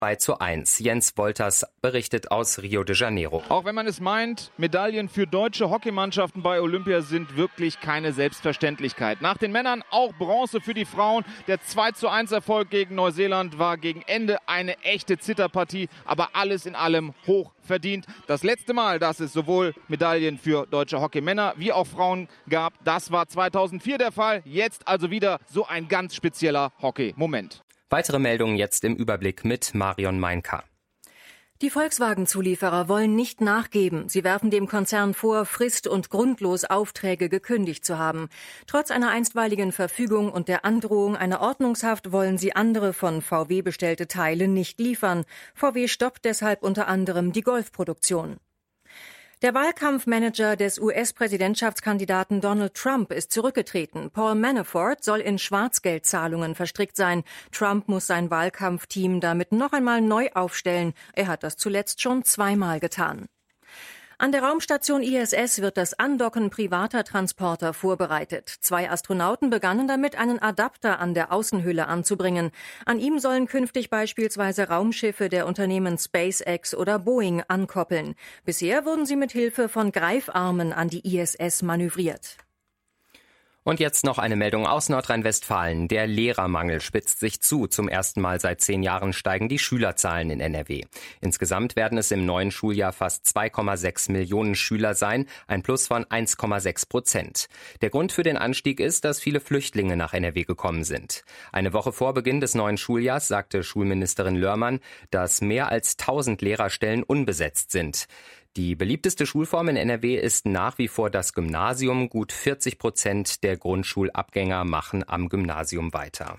2:1. Jens Wolters berichtet aus Rio de Janeiro. Auch wenn man es meint, Medaillen für deutsche Hockeymannschaften bei Olympia sind wirklich keine Selbstverständlichkeit. Nach den Männern auch Bronze für die Frauen. Der 2:1 Erfolg gegen Neuseeland war gegen Ende eine echte Zitterpartie, aber alles in allem hoch verdient. Das letzte Mal, dass es sowohl Medaillen für deutsche Hockeymänner wie auch Frauen gab, das war 2004 der Fall. Jetzt also wieder so ein ganz spezieller Hockey-Moment. Weitere Meldungen jetzt im Überblick mit Marion Meinka. Die Volkswagen-Zulieferer wollen nicht nachgeben. Sie werfen dem Konzern vor, frist- und grundlos Aufträge gekündigt zu haben. Trotz einer einstweiligen Verfügung und der Androhung einer Ordnungshaft wollen sie andere von VW bestellte Teile nicht liefern. VW stoppt deshalb unter anderem die Golfproduktion. Der Wahlkampfmanager des US-Präsidentschaftskandidaten Donald Trump ist zurückgetreten. Paul Manafort soll in Schwarzgeldzahlungen verstrickt sein. Trump muss sein Wahlkampfteam damit noch einmal neu aufstellen. Er hat das zuletzt schon zweimal getan. An der Raumstation ISS wird das Andocken privater Transporter vorbereitet. 2 Astronauten begannen damit, einen Adapter an der Außenhülle anzubringen. An ihm sollen künftig beispielsweise Raumschiffe der Unternehmen SpaceX oder Boeing ankoppeln. Bisher wurden sie mit Hilfe von Greifarmen an die ISS manövriert. Und jetzt noch eine Meldung aus Nordrhein-Westfalen. Der Lehrermangel spitzt sich zu. Zum ersten Mal seit 10 Jahren steigen die Schülerzahlen in NRW. Insgesamt werden es im neuen Schuljahr fast 2,6 Millionen Schüler sein, ein Plus von 1,6%. Der Grund für den Anstieg ist, dass viele Flüchtlinge nach NRW gekommen sind. Eine Woche vor Beginn des neuen Schuljahrs sagte Schulministerin Lörmann, dass mehr als 1000 Lehrerstellen unbesetzt sind. Die beliebteste Schulform in NRW ist nach wie vor das Gymnasium. Gut 40% der Grundschulabgänger machen am Gymnasium weiter.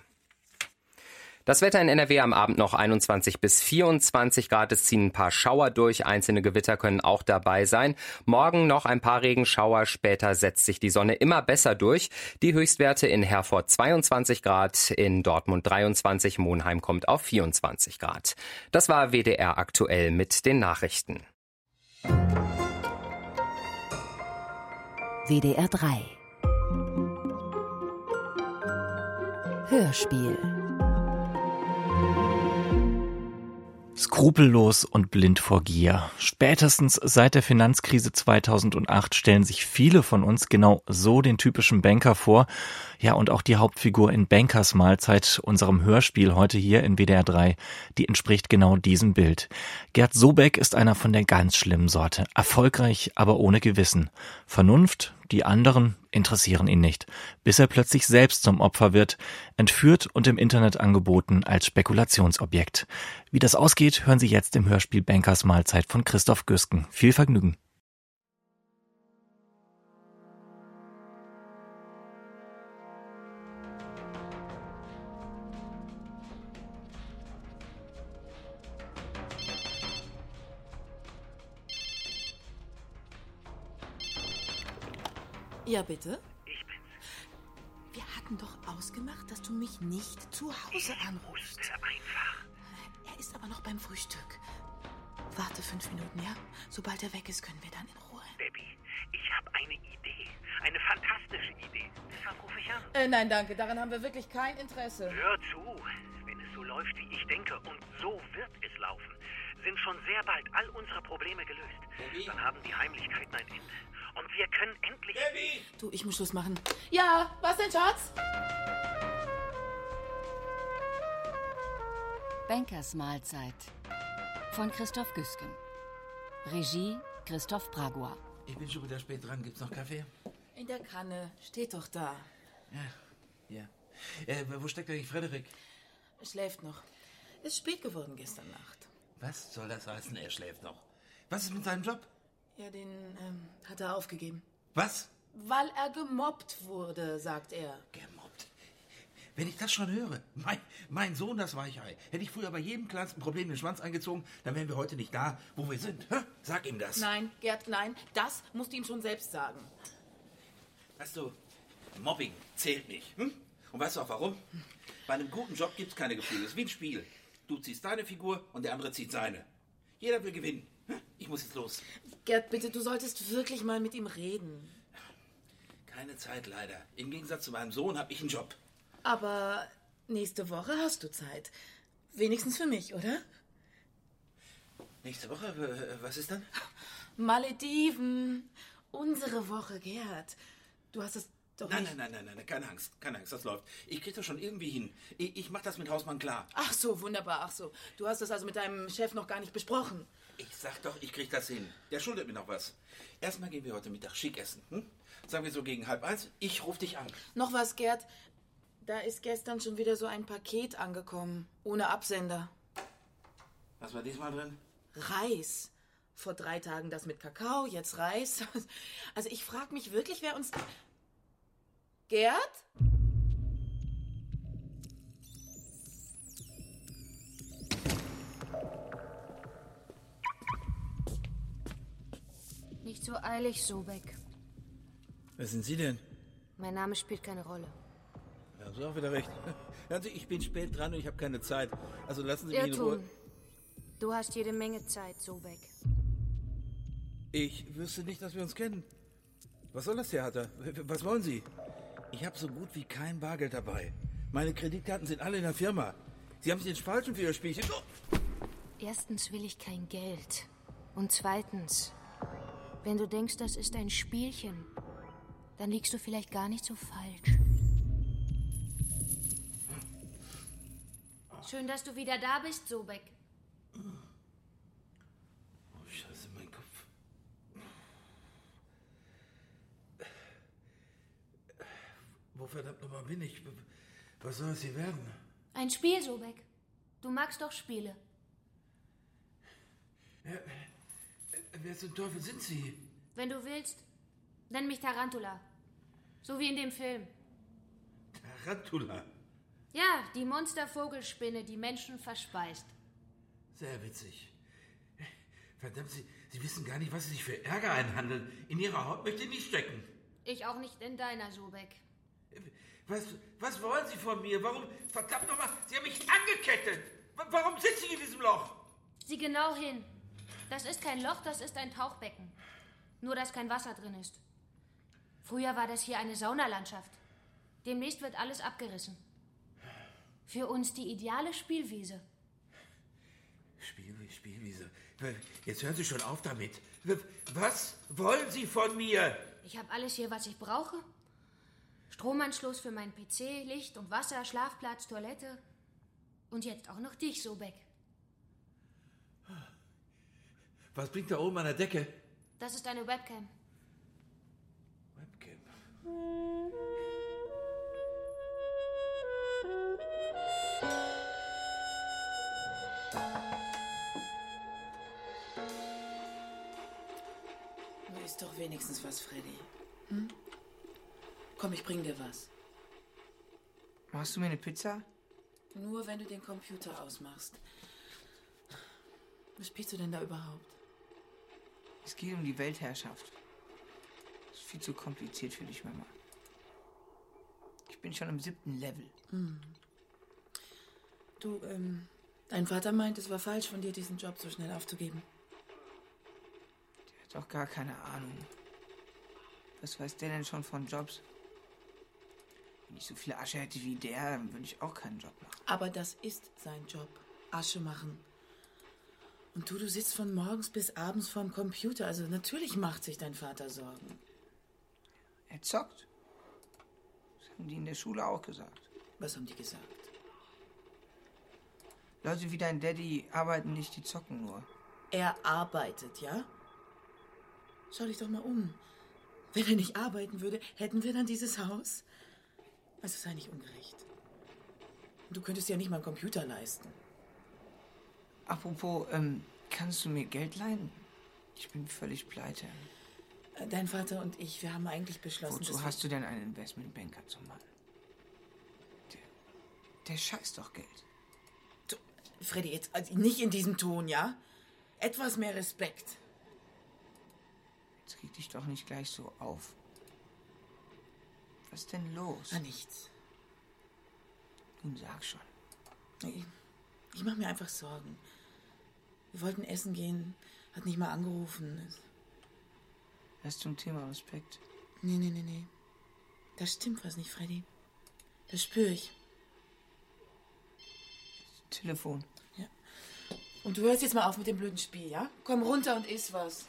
Das Wetter in NRW am Abend noch 21 bis 24 Grad. Es ziehen ein paar Schauer durch. Einzelne Gewitter können auch dabei sein. Morgen noch ein paar Regenschauer. Später setzt sich die Sonne immer besser durch. Die Höchstwerte in Herford 22 Grad, in Dortmund 23, Monheim kommt auf 24 Grad. Das war WDR aktuell mit den Nachrichten. WDR 3 Hörspiel. Skrupellos und blind vor Gier. Spätestens seit der Finanzkrise 2008 stellen sich viele von uns genau so den typischen Banker vor. Ja, und auch die Hauptfigur in Bankers Mahlzeit, unserem Hörspiel heute hier in WDR 3, die entspricht genau diesem Bild. Gerd Sobeck ist einer von der ganz schlimmen Sorte. Erfolgreich, aber ohne Gewissen. Vernunft, die anderen interessieren ihn nicht, bis er plötzlich selbst zum Opfer wird, entführt und im Internet angeboten als Spekulationsobjekt. Wie das ausgeht, hören Sie jetzt im Hörspiel Bankers Mahlzeit von Christoph Güsken. Viel Vergnügen. Ja, bitte? Ich bin's. Wir hatten doch ausgemacht, dass du mich nicht zu Hause anrufst. Ich wusste einfach. Er ist aber noch beim Frühstück. Warte 5 Minuten, ja? Sobald er weg ist, können wir dann in Ruhe. Debbie, ich habe eine Idee. Eine fantastische Idee. Deshalb rufe ich an. Nein, danke. Daran haben wir wirklich kein Interesse. Hör zu. Wenn es so läuft, wie ich denke, und so wird es laufen, sind schon sehr bald all unsere Probleme gelöst. Debbie? Dann haben die Heimlichkeiten ein Ende. Und wir können endlich... Debbie! Du, ich muss Schluss machen. Ja, was denn, Schatz? Bankers Mahlzeit von Christoph Güsken. Regie Christoph Bragua. Ich bin schon wieder spät dran. Gibt's noch Kaffee? In der Kanne. Steht doch da. Ja. Wo steckt eigentlich Frederik? Schläft noch. Ist spät geworden gestern Nacht. Was soll das heißen, er schläft noch? Was ist mit seinem Job? Ja, den hat er aufgegeben. Was? Weil er gemobbt wurde, sagt er. Gemobbt? Wenn ich das schon höre. Mein Sohn, das Weichei. Hätte ich früher bei jedem kleinsten Problem den Schwanz eingezogen, dann wären wir heute nicht da, wo wir sind. Sag ihm das. Nein, Gerd, nein. Das musst du ihm schon selbst sagen. Weißt du, Mobbing zählt nicht. Und weißt du auch warum? Bei einem guten Job gibt's keine Gefühle. Es ist wie ein Spiel. Du ziehst deine Figur und der andere zieht seine. Jeder will gewinnen. Ich muss jetzt los. Gerd, bitte, du solltest wirklich mal mit ihm reden. Keine Zeit, leider. Im Gegensatz zu meinem Sohn habe ich einen Job. Aber nächste Woche hast du Zeit. Wenigstens für mich, oder? Nächste Woche, was ist dann? Malediven. Unsere Woche, Gerd. Du hast es doch nicht... Nein, keine Angst, das läuft. Ich krieg das schon irgendwie hin. Ich mach das mit Hausmann klar. Ach so, wunderbar, ach so. Du hast das also mit deinem Chef noch gar nicht besprochen. Ich sag doch, ich krieg das hin. Der schuldet mir noch was. Erstmal gehen wir heute Mittag schick essen. Sagen wir so gegen 12:30. Ich ruf dich an. Noch was, Gerd. Da ist gestern schon wieder so ein Paket angekommen. Ohne Absender. Was war diesmal drin? Reis. Vor 3 Tagen das mit Kakao, jetzt Reis. Also ich frage mich wirklich, wer uns... Gerd? Nicht so eilig, Sobeck. Wer sind Sie denn? Mein Name spielt keine Rolle. Da haben Sie auch wieder recht. Also ich bin spät dran und ich habe keine Zeit. Also lassen Sie mich in Ruhe. Irrtum. Du hast jede Menge Zeit, Sobeck. Ich wüsste nicht, dass wir uns kennen. Was soll das, Theater? Was wollen Sie? Ich habe so gut wie kein Bargeld dabei. Meine Kreditkarten sind alle in der Firma. Sie haben sich den Falschen für Ihr Spielchen... Oh. Erstens will ich kein Geld. Und zweitens, wenn du denkst, das ist ein Spielchen, dann liegst du vielleicht gar nicht so falsch. Schön, dass du wieder da bist, Sobeck. Oh, Scheiße, mein Kopf. Wo verdammt nochmal bin ich? Was soll es hier werden? Ein Spiel, Sobeck. Du magst doch Spiele. Ja, wer zum Teufel sind Sie? Wenn du willst, nenn mich Tarantula. So wie in dem Film. Tarantula? Ja, die Monstervogelspinne, die Menschen verspeist. Sehr witzig. Verdammt, Sie wissen gar nicht, was Sie sich für Ärger einhandeln. In Ihrer Haut möchte ich nicht stecken. Ich auch nicht in deiner, Sobeck. Was wollen Sie von mir? Warum, verdammt nochmal, Sie haben mich angekettet. Warum sitze ich in diesem Loch? Sieh genau hin. Das ist kein Loch, das ist ein Tauchbecken. Nur, dass kein Wasser drin ist. Früher war das hier eine Saunalandschaft. Demnächst wird alles abgerissen. Für uns die ideale Spielwiese. Spielwiese. Jetzt hören Sie schon auf damit. Was wollen Sie von mir? Ich habe alles hier, was ich brauche. Stromanschluss für meinen PC, Licht und Wasser, Schlafplatz, Toilette. Und jetzt auch noch dich, Sobeck. Was bringt da oben an der Decke? Das ist eine Webcam. Webcam. Nur ist doch wenigstens was, Freddy. Komm, ich bring dir was. Machst du mir eine Pizza? Nur wenn du den Computer ausmachst. Was spielst du denn da überhaupt? Es geht um die Weltherrschaft. Das ist viel zu kompliziert für dich, Mama. Ich bin schon im 7. Level. Du, dein Vater meint, es war falsch von dir, diesen Job so schnell aufzugeben. Der hat doch gar keine Ahnung. Was weiß der denn schon von Jobs? Wenn ich so viel Asche hätte wie der, dann würde ich auch keinen Job machen. Aber das ist sein Job. Asche machen. Und du sitzt von morgens bis abends vorm Computer. Also natürlich macht sich dein Vater Sorgen. Er zockt. Das haben die in der Schule auch gesagt. Was haben die gesagt? Leute wie dein Daddy arbeiten nicht, die zocken nur. Er arbeitet, ja? Schau dich doch mal um. Wenn er nicht arbeiten würde, hätten wir dann dieses Haus? Also sei nicht ungerecht. Du könntest ja nicht mal einen Computer leisten. Apropos, kannst du mir Geld leihen? Ich bin völlig pleite. Dein Vater und ich, wir haben eigentlich beschlossen, Wozu hast du denn einen Investmentbanker zum Mann? Der scheißt doch Geld. Du, Freddy, jetzt also nicht in diesem Ton, ja? Etwas mehr Respekt. Jetzt reg dich doch nicht gleich so auf. Was ist denn los? Na, nichts. Nun sag schon. Ich mache mir einfach Sorgen. Wir wollten essen gehen, hat nicht mal angerufen. Das zum Thema Respekt. Nee. Da stimmt was nicht, Freddy. Das spüre ich. Telefon. Ja. Und du hörst jetzt mal auf mit dem blöden Spiel, ja? Komm runter und iss was.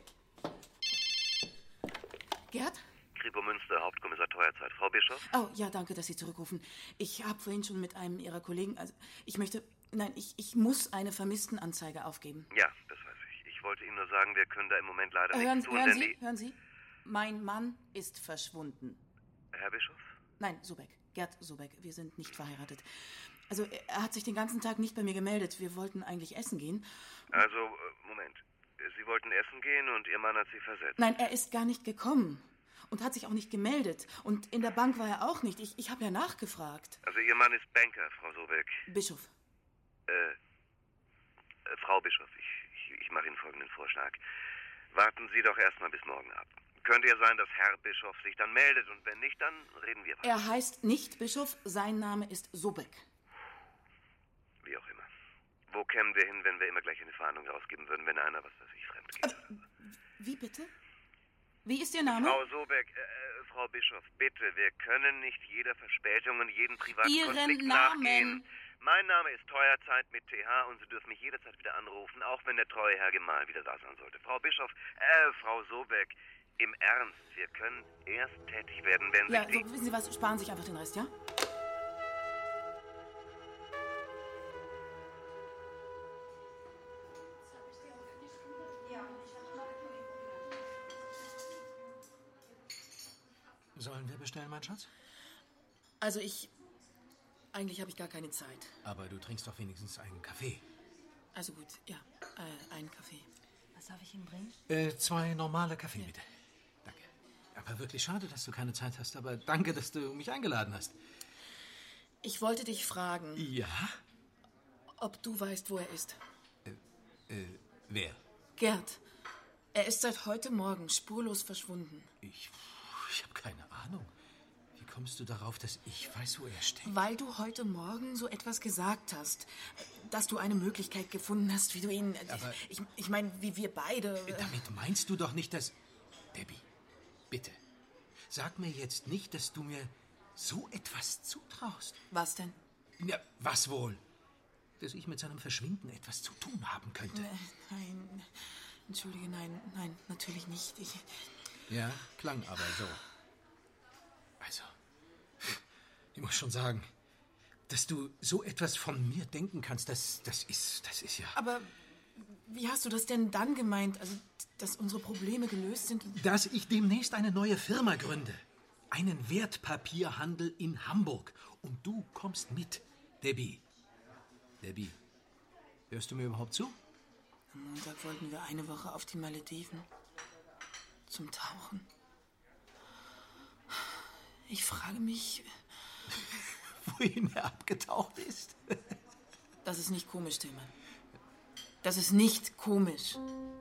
Gerd? Kripo Münster, Hauptkommissar Teuerzeit. Frau Bischof? Oh, ja, danke, dass Sie zurückrufen. Ich habe vorhin schon mit einem Ihrer Kollegen... Also, ich muss eine Vermisstenanzeige aufgeben. Ja, das weiß ich. Ich wollte Ihnen nur sagen, wir können da im Moment leider nichts tun, Hören Sie? Mein Mann ist verschwunden. Herr Bischof? Nein, Sobeck. Gerd Sobeck. Wir sind nicht verheiratet. Also, er hat sich den ganzen Tag nicht bei mir gemeldet. Wir wollten eigentlich essen gehen. Also, Moment. Sie wollten essen gehen und Ihr Mann hat Sie versetzt? Nein, er ist gar nicht gekommen. Und hat sich auch nicht gemeldet. Und in der Bank war er auch nicht. Ich habe ja nachgefragt. Also Ihr Mann ist Banker, Frau Sobeck. Bischof. Frau Bischof, ich mache Ihnen folgenden Vorschlag. Warten Sie doch erstmal bis morgen ab. Könnte ja sein, dass Herr Bischof sich dann meldet. Und wenn nicht, dann reden wir weiter. Er heißt nicht Bischof. Sein Name ist Sobeck. Wie auch immer. Wo kämen wir hin, wenn wir immer gleich eine Fahndung rausgeben würden, wenn einer, was weiß ich, fremd geht? Wie bitte? Wie ist Ihr Name? Frau Sobeck, Frau Bischof, bitte, wir können nicht jeder Verspätung und jeden privaten Konflikt nachgehen. Mein Name ist Teuerzeit mit TH und Sie dürfen mich jederzeit wieder anrufen, auch wenn der treue Herr Gemahl wieder da sein sollte. Frau Bischof, Frau Sobeck, im Ernst, wir können erst tätig werden, wenn ja, sich die... Ja, so, wissen Sie was, sparen Sie sich einfach den Rest, ja? Sollen wir bestellen, mein Schatz? Also eigentlich habe ich gar keine Zeit. Aber du trinkst doch wenigstens einen Kaffee. Also gut, ja, einen Kaffee. Was darf ich Ihnen bringen? 2 normale Kaffee, bitte. Danke. Aber wirklich schade, dass du keine Zeit hast. Aber danke, dass du mich eingeladen hast. Ich wollte dich fragen. Ja? Ob du weißt, wo er ist. Wer? Gerd. Er ist seit heute Morgen spurlos verschwunden. Ich habe keine Ahnung. Wie kommst du darauf, dass ich weiß, wo er steckt? Weil du heute Morgen so etwas gesagt hast. Dass du eine Möglichkeit gefunden hast, wie du ihn... Aber ich meine, wie wir beide... Damit meinst du doch nicht, dass... Debbie, bitte. Sag mir jetzt nicht, dass du mir so etwas zutraust. Was denn? Ja, was wohl? Dass ich mit seinem Verschwinden etwas zu tun haben könnte. Nein, entschuldige, nein, natürlich nicht. Ja, klang aber so. Also, ich muss schon sagen, dass du so etwas von mir denken kannst, das ist ja... Aber wie hast du das denn dann gemeint? Also, dass unsere Probleme gelöst sind? Dass ich demnächst eine neue Firma gründe. Einen Wertpapierhandel in Hamburg. Und du kommst mit, Debbie. Debbie, hörst du mir überhaupt zu? Am Montag wollten wir eine Woche auf die Malediven. Zum Tauchen. Ich frage mich... Wohin er abgetaucht ist? Das ist nicht komisch, Tillmann. Das ist nicht komisch.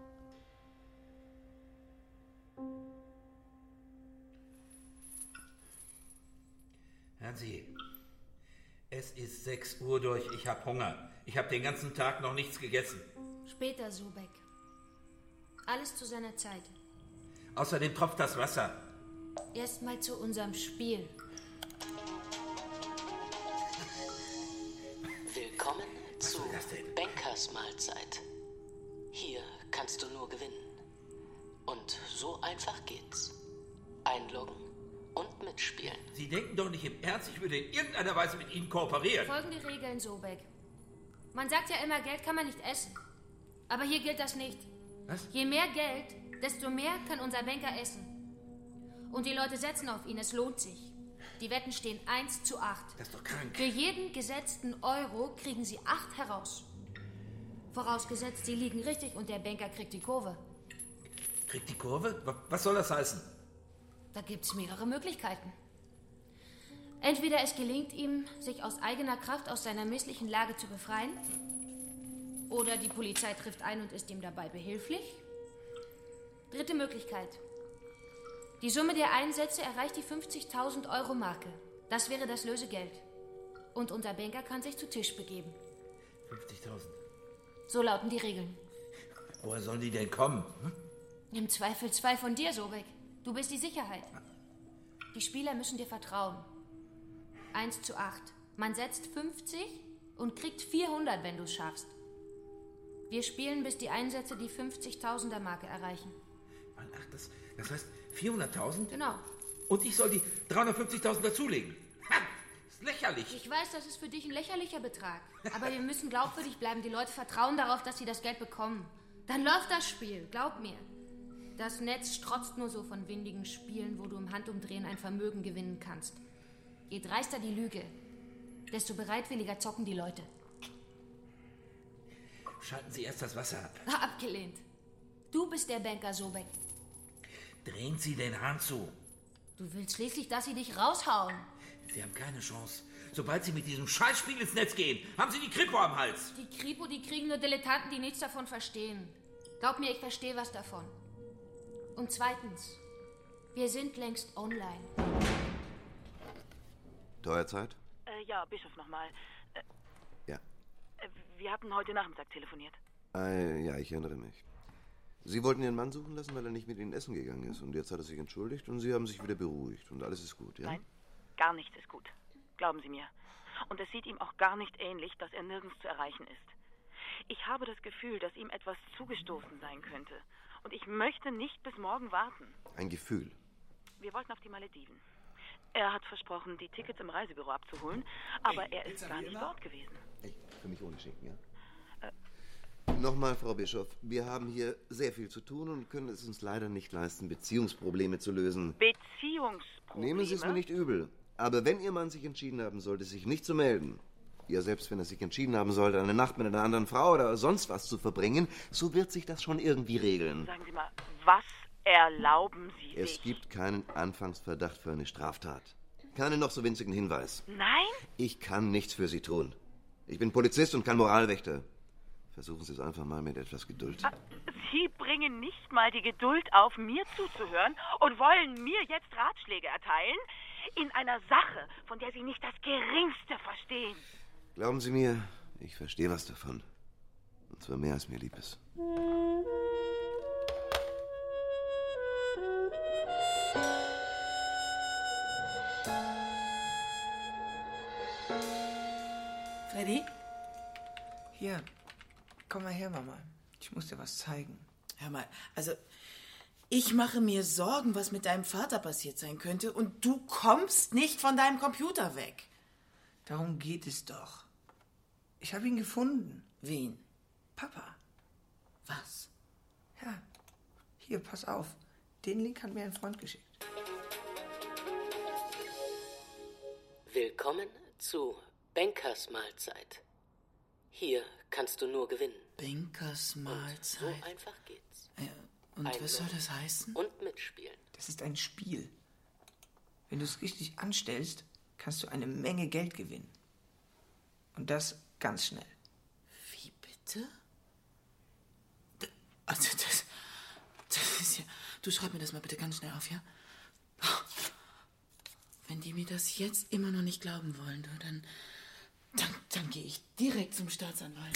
Hören Sie, es ist 6 Uhr durch, ich habe Hunger. Ich habe den ganzen Tag noch nichts gegessen. Später, Sobeck. Alles zu seiner Zeit. Außerdem tropft das Wasser. Erst mal zu unserem Spiel. Willkommen zu Bankers Mahlzeit. Hier kannst du nur gewinnen. Und so einfach geht's. Einloggen und mitspielen. Sie denken doch nicht im Ernst, ich würde in irgendeiner Weise mit Ihnen kooperieren. Folgende Regeln, Sobeck. Man sagt ja immer, Geld kann man nicht essen. Aber hier gilt das nicht. Was? Je mehr Geld, desto mehr kann unser Banker essen. Und die Leute setzen auf ihn, es lohnt sich. Die Wetten stehen 1:8. Das ist doch krank. Für jeden gesetzten Euro kriegen sie 8 heraus. Vorausgesetzt, sie liegen richtig und der Banker kriegt die Kurve. Kriegt die Kurve? Was soll das heißen? Da gibt's mehrere Möglichkeiten. Entweder es gelingt ihm, sich aus eigener Kraft aus seiner misslichen Lage zu befreien, oder die Polizei trifft ein und ist ihm dabei behilflich. Dritte Möglichkeit. Die Summe der Einsätze erreicht die 50.000 Euro Marke. Das wäre das Lösegeld. Und unser Banker kann sich zu Tisch begeben. 50.000. So lauten die Regeln. Woher sollen die denn kommen? Im Zweifelsfall von dir, Sobeck. Du bist die Sicherheit. Die Spieler müssen dir vertrauen. 1:8. Man setzt 50 und kriegt 400, wenn du es schaffst. Wir spielen, bis die Einsätze die 50.000er-Marke erreichen. Ach, das heißt 400.000? Genau. Und ich soll die 350.000 dazulegen? Ha, ist lächerlich. Ich weiß, das ist für dich ein lächerlicher Betrag. Aber wir müssen glaubwürdig bleiben. Die Leute vertrauen darauf, dass sie das Geld bekommen. Dann läuft das Spiel, glaub mir. Das Netz strotzt nur so von windigen Spielen, wo du im Handumdrehen ein Vermögen gewinnen kannst. Je dreister die Lüge, desto bereitwilliger zocken die Leute. Schalten Sie erst das Wasser ab. Abgelehnt. Du bist der Banker Sobek. Drehen Sie den Hahn zu. Du willst schließlich, dass sie dich raushauen. Sie haben keine Chance. Sobald Sie mit diesem Scheißspiel ins Netz gehen, haben Sie die Kripo am Hals. Die Kripo, die kriegen nur Dilettanten, die nichts davon verstehen. Glaub mir, ich verstehe was davon. Und zweitens, wir sind längst online. Teuerzeit? Ja, Bischof nochmal. Ja. Wir hatten heute Nachmittag telefoniert. Ja, ich erinnere mich. Sie wollten Ihren Mann suchen lassen, weil er nicht mit Ihnen essen gegangen ist. Und jetzt hat er sich entschuldigt und Sie haben sich wieder beruhigt. Und alles ist gut, ja? Nein, gar nichts ist gut. Glauben Sie mir. Und es sieht ihm auch gar nicht ähnlich, dass er nirgends zu erreichen ist. Ich habe das Gefühl, dass ihm etwas zugestoßen sein könnte. Und ich möchte nicht bis morgen warten. Ein Gefühl. Wir wollten auf die Malediven. Er hat versprochen, die Tickets im Reisebüro abzuholen, aber er ist gar nicht dort gewesen. Für mich ohne Schinken, ja? Nochmal, Frau Bischof, wir haben hier sehr viel zu tun und können es uns leider nicht leisten, Beziehungsprobleme zu lösen. Beziehungsprobleme? Nehmen Sie es mir nicht übel. Aber wenn Ihr Mann sich entschieden haben sollte, sich nicht zu melden, ja, selbst wenn er sich entschieden haben sollte, eine Nacht mit einer anderen Frau oder sonst was zu verbringen, so wird sich das schon irgendwie regeln. Sagen Sie mal, was erlauben Sie sich? Es gibt keinen Anfangsverdacht für eine Straftat. Keinen noch so winzigen Hinweis. Nein? Ich kann nichts für Sie tun. Ich bin Polizist und kein Moralwächter. Versuchen Sie es einfach mal mit etwas Geduld. Sie bringen nicht mal die Geduld auf, mir zuzuhören und wollen mir jetzt Ratschläge erteilen in einer Sache, von der Sie nicht das Geringste verstehen. Glauben Sie mir, ich verstehe was davon. Und zwar mehr als mir lieb ist. Freddy? Hier, komm mal her, Mama. Ich muss dir was zeigen. Hör mal, also ich mache mir Sorgen, was mit deinem Vater passiert sein könnte und du kommst nicht von deinem Computer weg. Darum geht es doch. Ich habe ihn gefunden. Wen? Papa. Was? Ja, hier, pass auf. Den Link hat mir ein Freund geschickt. Willkommen zu Bankers Mahlzeit. Hier kannst du nur gewinnen. Bankers Mahlzeit. Und so einfach geht's. Und was soll das heißen? Und mitspielen. Das ist ein Spiel. Wenn du es richtig anstellst, kannst du eine Menge Geld gewinnen. Und das ganz schnell. Wie bitte? Also das ist ja... Du schreib mir das mal bitte ganz schnell auf, ja? Wenn die mir das jetzt immer noch nicht glauben wollen, dann gehe ich direkt zum Staatsanwalt.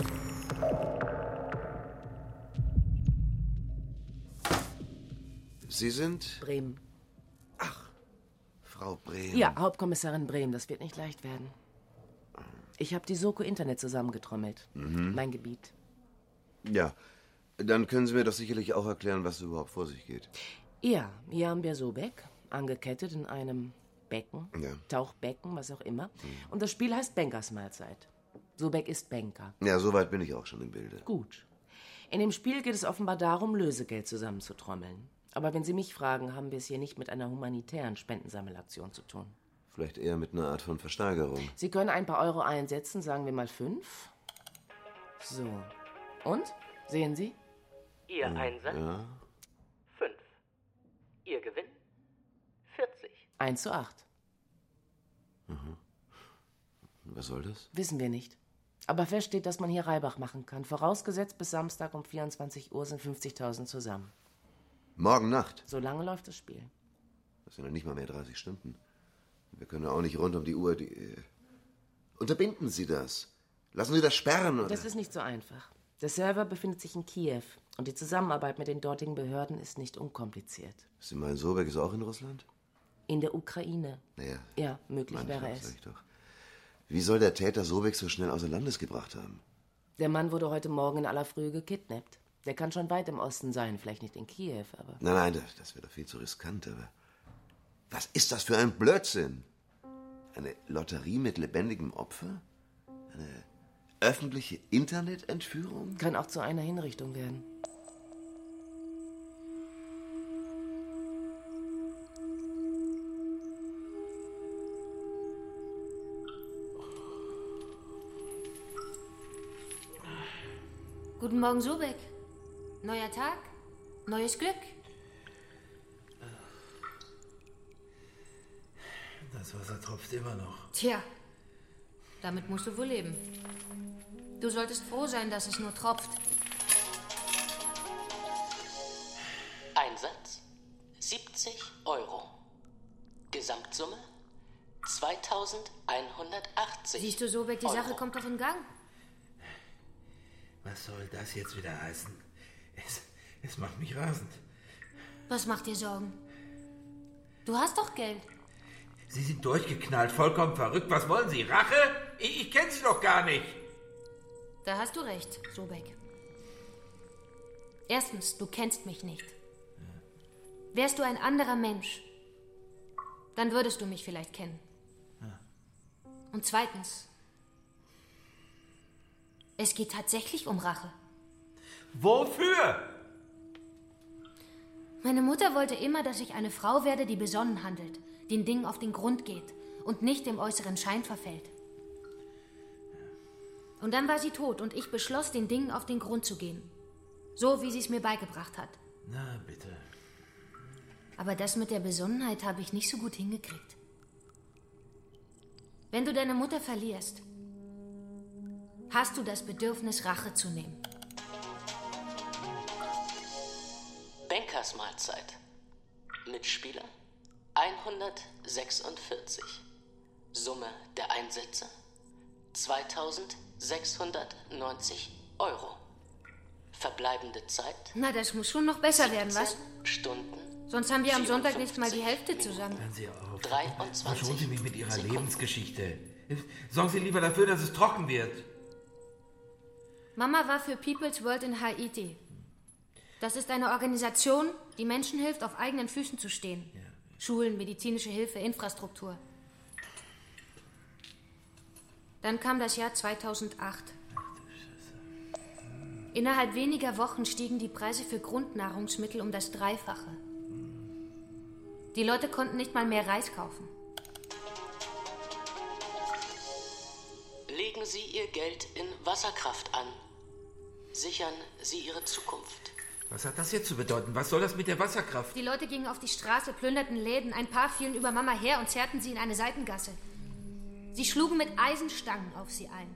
Sie sind? Brehm. Ach, Frau Brehm. Ja, Hauptkommissarin Brehm, das wird nicht leicht werden. Ich habe die Soko Internet zusammengetrommelt. Mein Gebiet. Ja, dann können Sie mir doch sicherlich auch erklären, was überhaupt vor sich geht. Ja, hier haben wir Sobek, angekettet in einem Becken, Ja. Tauchbecken, was auch immer. Und das Spiel heißt Bankers Mahlzeit. Sobek ist Banker. Ja, soweit bin ich auch schon im Bilde. Gut. In dem Spiel geht es offenbar darum, Lösegeld zusammenzutrommeln. Aber wenn Sie mich fragen, haben wir es hier nicht mit einer humanitären Spendensammelaktion zu tun. Vielleicht eher mit einer Art von Versteigerung. Sie können ein paar Euro einsetzen, sagen wir mal 5. So. Und? Sehen Sie? Ihr Einsatz? Ja. 5. Ihr Gewinn? 40. 1:8. Was soll das? Wissen wir nicht. Aber fest steht, dass man hier Reibach machen kann. Vorausgesetzt, bis Samstag um 24 Uhr sind 50.000 zusammen. Morgen Nacht? So lange läuft das Spiel. Das sind ja nicht mal mehr 30 Stunden. Wir können ja auch nicht rund um die Uhr Unterbinden Sie das. Lassen Sie das sperren, oder? Das ist nicht so einfach. Der Server befindet sich in Kiew und die Zusammenarbeit mit den dortigen Behörden ist nicht unkompliziert. Sie meinen, Sobek ist auch in Russland? In der Ukraine. Naja. Ja, möglich wäre Manchmal, es. sag ich doch. Wie soll der Täter Sobek so schnell außer Landes gebracht haben? Der Mann wurde heute Morgen in aller Frühe gekidnappt. Der kann schon weit im Osten sein, vielleicht nicht in Kiew, aber... Nein, das wäre doch viel zu riskant, aber... Was ist das für ein Blödsinn? Eine Lotterie mit lebendigem Opfer? Eine öffentliche Internetentführung? Kann auch zu einer Hinrichtung werden. Guten Morgen, Sobek. Neuer Tag, neues Glück. Das Wasser tropft immer noch. Tja, damit musst du wohl leben. Du solltest froh sein, dass es nur tropft. Einsatz 70 €. Gesamtsumme 2.180. Siehst du, Sobek, die Sache kommt doch in Gang. Was soll das jetzt wieder heißen? Es macht mich rasend. Was macht dir Sorgen? Du hast doch Geld. Sie sind durchgeknallt, vollkommen verrückt. Was wollen Sie? Rache? Ich kenne Sie doch gar nicht. Da hast du recht, Sobek. Erstens, du kennst mich nicht. Wärst du ein anderer Mensch, dann würdest du mich vielleicht kennen. Und zweitens, es geht tatsächlich um Rache. Wofür? Meine Mutter wollte immer, dass ich eine Frau werde, die besonnen handelt, den Dingen auf den Grund geht und nicht dem äußeren Schein verfällt. Und dann war sie tot und ich beschloss, den Dingen auf den Grund zu gehen. So, wie sie es mir beigebracht hat. Na, bitte. Aber das mit der Besonnenheit habe ich nicht so gut hingekriegt. Wenn du deine Mutter verlierst, hast du das Bedürfnis, Rache zu nehmen. Bankersmahlzeit. Mitspieler 146. Summe der Einsätze 2.690 €. Verbleibende Zeit. Na, das muss schon noch besser werden, was? Stunden. Sonst haben wir am Sonntag nicht mal die Hälfte zusammen. Hören Sie auf. 23 Verschonen Sie mich mit Ihrer Lebensgeschichte. Sorgen Sie lieber dafür, dass es trocken wird. Mama war für People's World in Haiti. Das ist eine Organisation, die Menschen hilft, auf eigenen Füßen zu stehen. Ja. Schulen, medizinische Hilfe, Infrastruktur. Dann kam das Jahr 2008. Innerhalb weniger Wochen stiegen die Preise für Grundnahrungsmittel um das Dreifache. Die Leute konnten nicht mal mehr Reis kaufen. Legen Sie Ihr Geld in Wasserkraft an. Sichern Sie Ihre Zukunft. Was hat das jetzt zu bedeuten? Was soll das mit der Wasserkraft? Die Leute gingen auf die Straße, plünderten Läden. Ein paar fielen über Mama her und zerrten sie in eine Seitengasse. Sie schlugen mit Eisenstangen auf sie ein.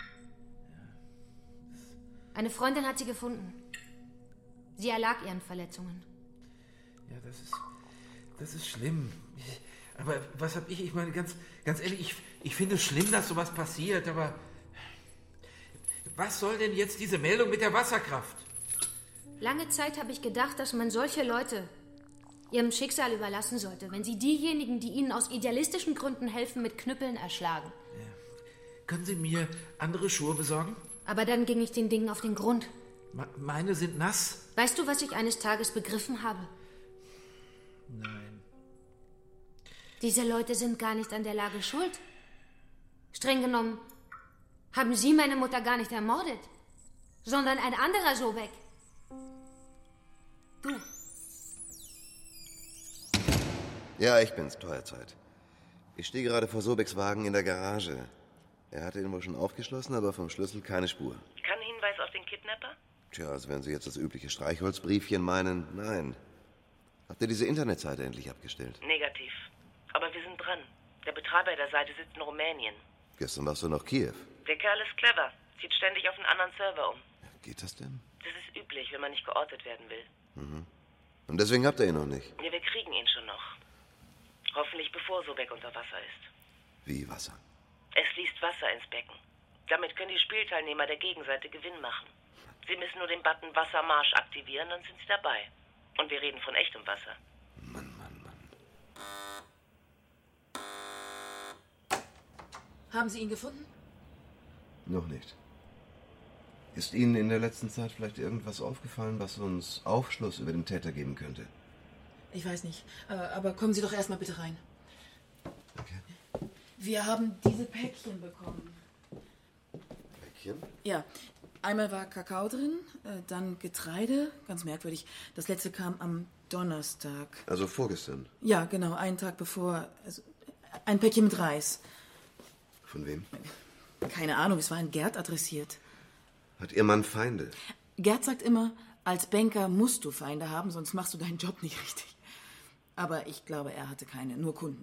Eine Freundin hat sie gefunden. Sie erlag ihren Verletzungen. Ja, das ist schlimm. Aber was hab ich? Ich meine, ganz ehrlich, ich finde es schlimm, dass sowas passiert, aber was soll denn jetzt diese Meldung mit der Wasserkraft? Lange Zeit habe ich gedacht, dass man solche Leute ihrem Schicksal überlassen sollte, wenn sie diejenigen, die ihnen aus idealistischen Gründen helfen, mit Knüppeln erschlagen. Ja. Können Sie mir andere Schuhe besorgen? Aber dann ging ich den Dingen auf den Grund. Meine sind nass. Weißt du, was ich eines Tages begriffen habe? Nein. Diese Leute sind gar nicht an der Lage schuld. Streng genommen haben sie meine Mutter gar nicht ermordet, sondern ein anderer Sobek. Du. Ja, ich bin's, Teuerzeit. Ich stehe gerade vor Sobeks Wagen in der Garage. Er hatte ihn wohl schon aufgeschlossen, aber vom Schlüssel keine Spur. Kein Hinweis auf den Kidnapper? Tja, als wenn Sie jetzt das übliche Streichholzbriefchen meinen. Nein. Habt ihr diese Internetseite endlich abgestellt? Negativ. Aber wir sind dran. Der Betreiber der Seite sitzt in Rumänien. Gestern warst du noch Kiew. Der Kerl ist clever. Zieht ständig auf einen anderen Server um. Geht das denn? Das ist üblich, wenn man nicht geortet werden will. Mhm. Und deswegen habt ihr ihn noch nicht? Ja, wir kriegen ihn schon noch. Hoffentlich bevor Sobek unter Wasser ist. Wie Wasser? Es fließt Wasser ins Becken. Damit können die Spielteilnehmer der Gegenseite Gewinn machen. Sie müssen nur den Button Wassermarsch aktivieren, dann sind sie dabei. Und wir reden von echtem Wasser. Mann. Haben Sie ihn gefunden? Noch nicht. Ist Ihnen in der letzten Zeit vielleicht irgendwas aufgefallen, was uns Aufschluss über den Täter geben könnte? Ich weiß nicht, aber kommen Sie doch erstmal bitte rein. Okay. Wir haben diese Päckchen bekommen. Päckchen? Ja, einmal war Kakao drin, dann Getreide, ganz merkwürdig. Das letzte kam am Donnerstag. Also vorgestern? Ja, genau, einen Tag bevor. Also ein Päckchen mit Reis. Von wem? Keine Ahnung, es war an Gerd adressiert. Hat Ihr Mann Feinde? Gerd sagt immer, als Banker musst du Feinde haben, sonst machst du deinen Job nicht richtig. Aber ich glaube, er hatte keine, nur Kunden.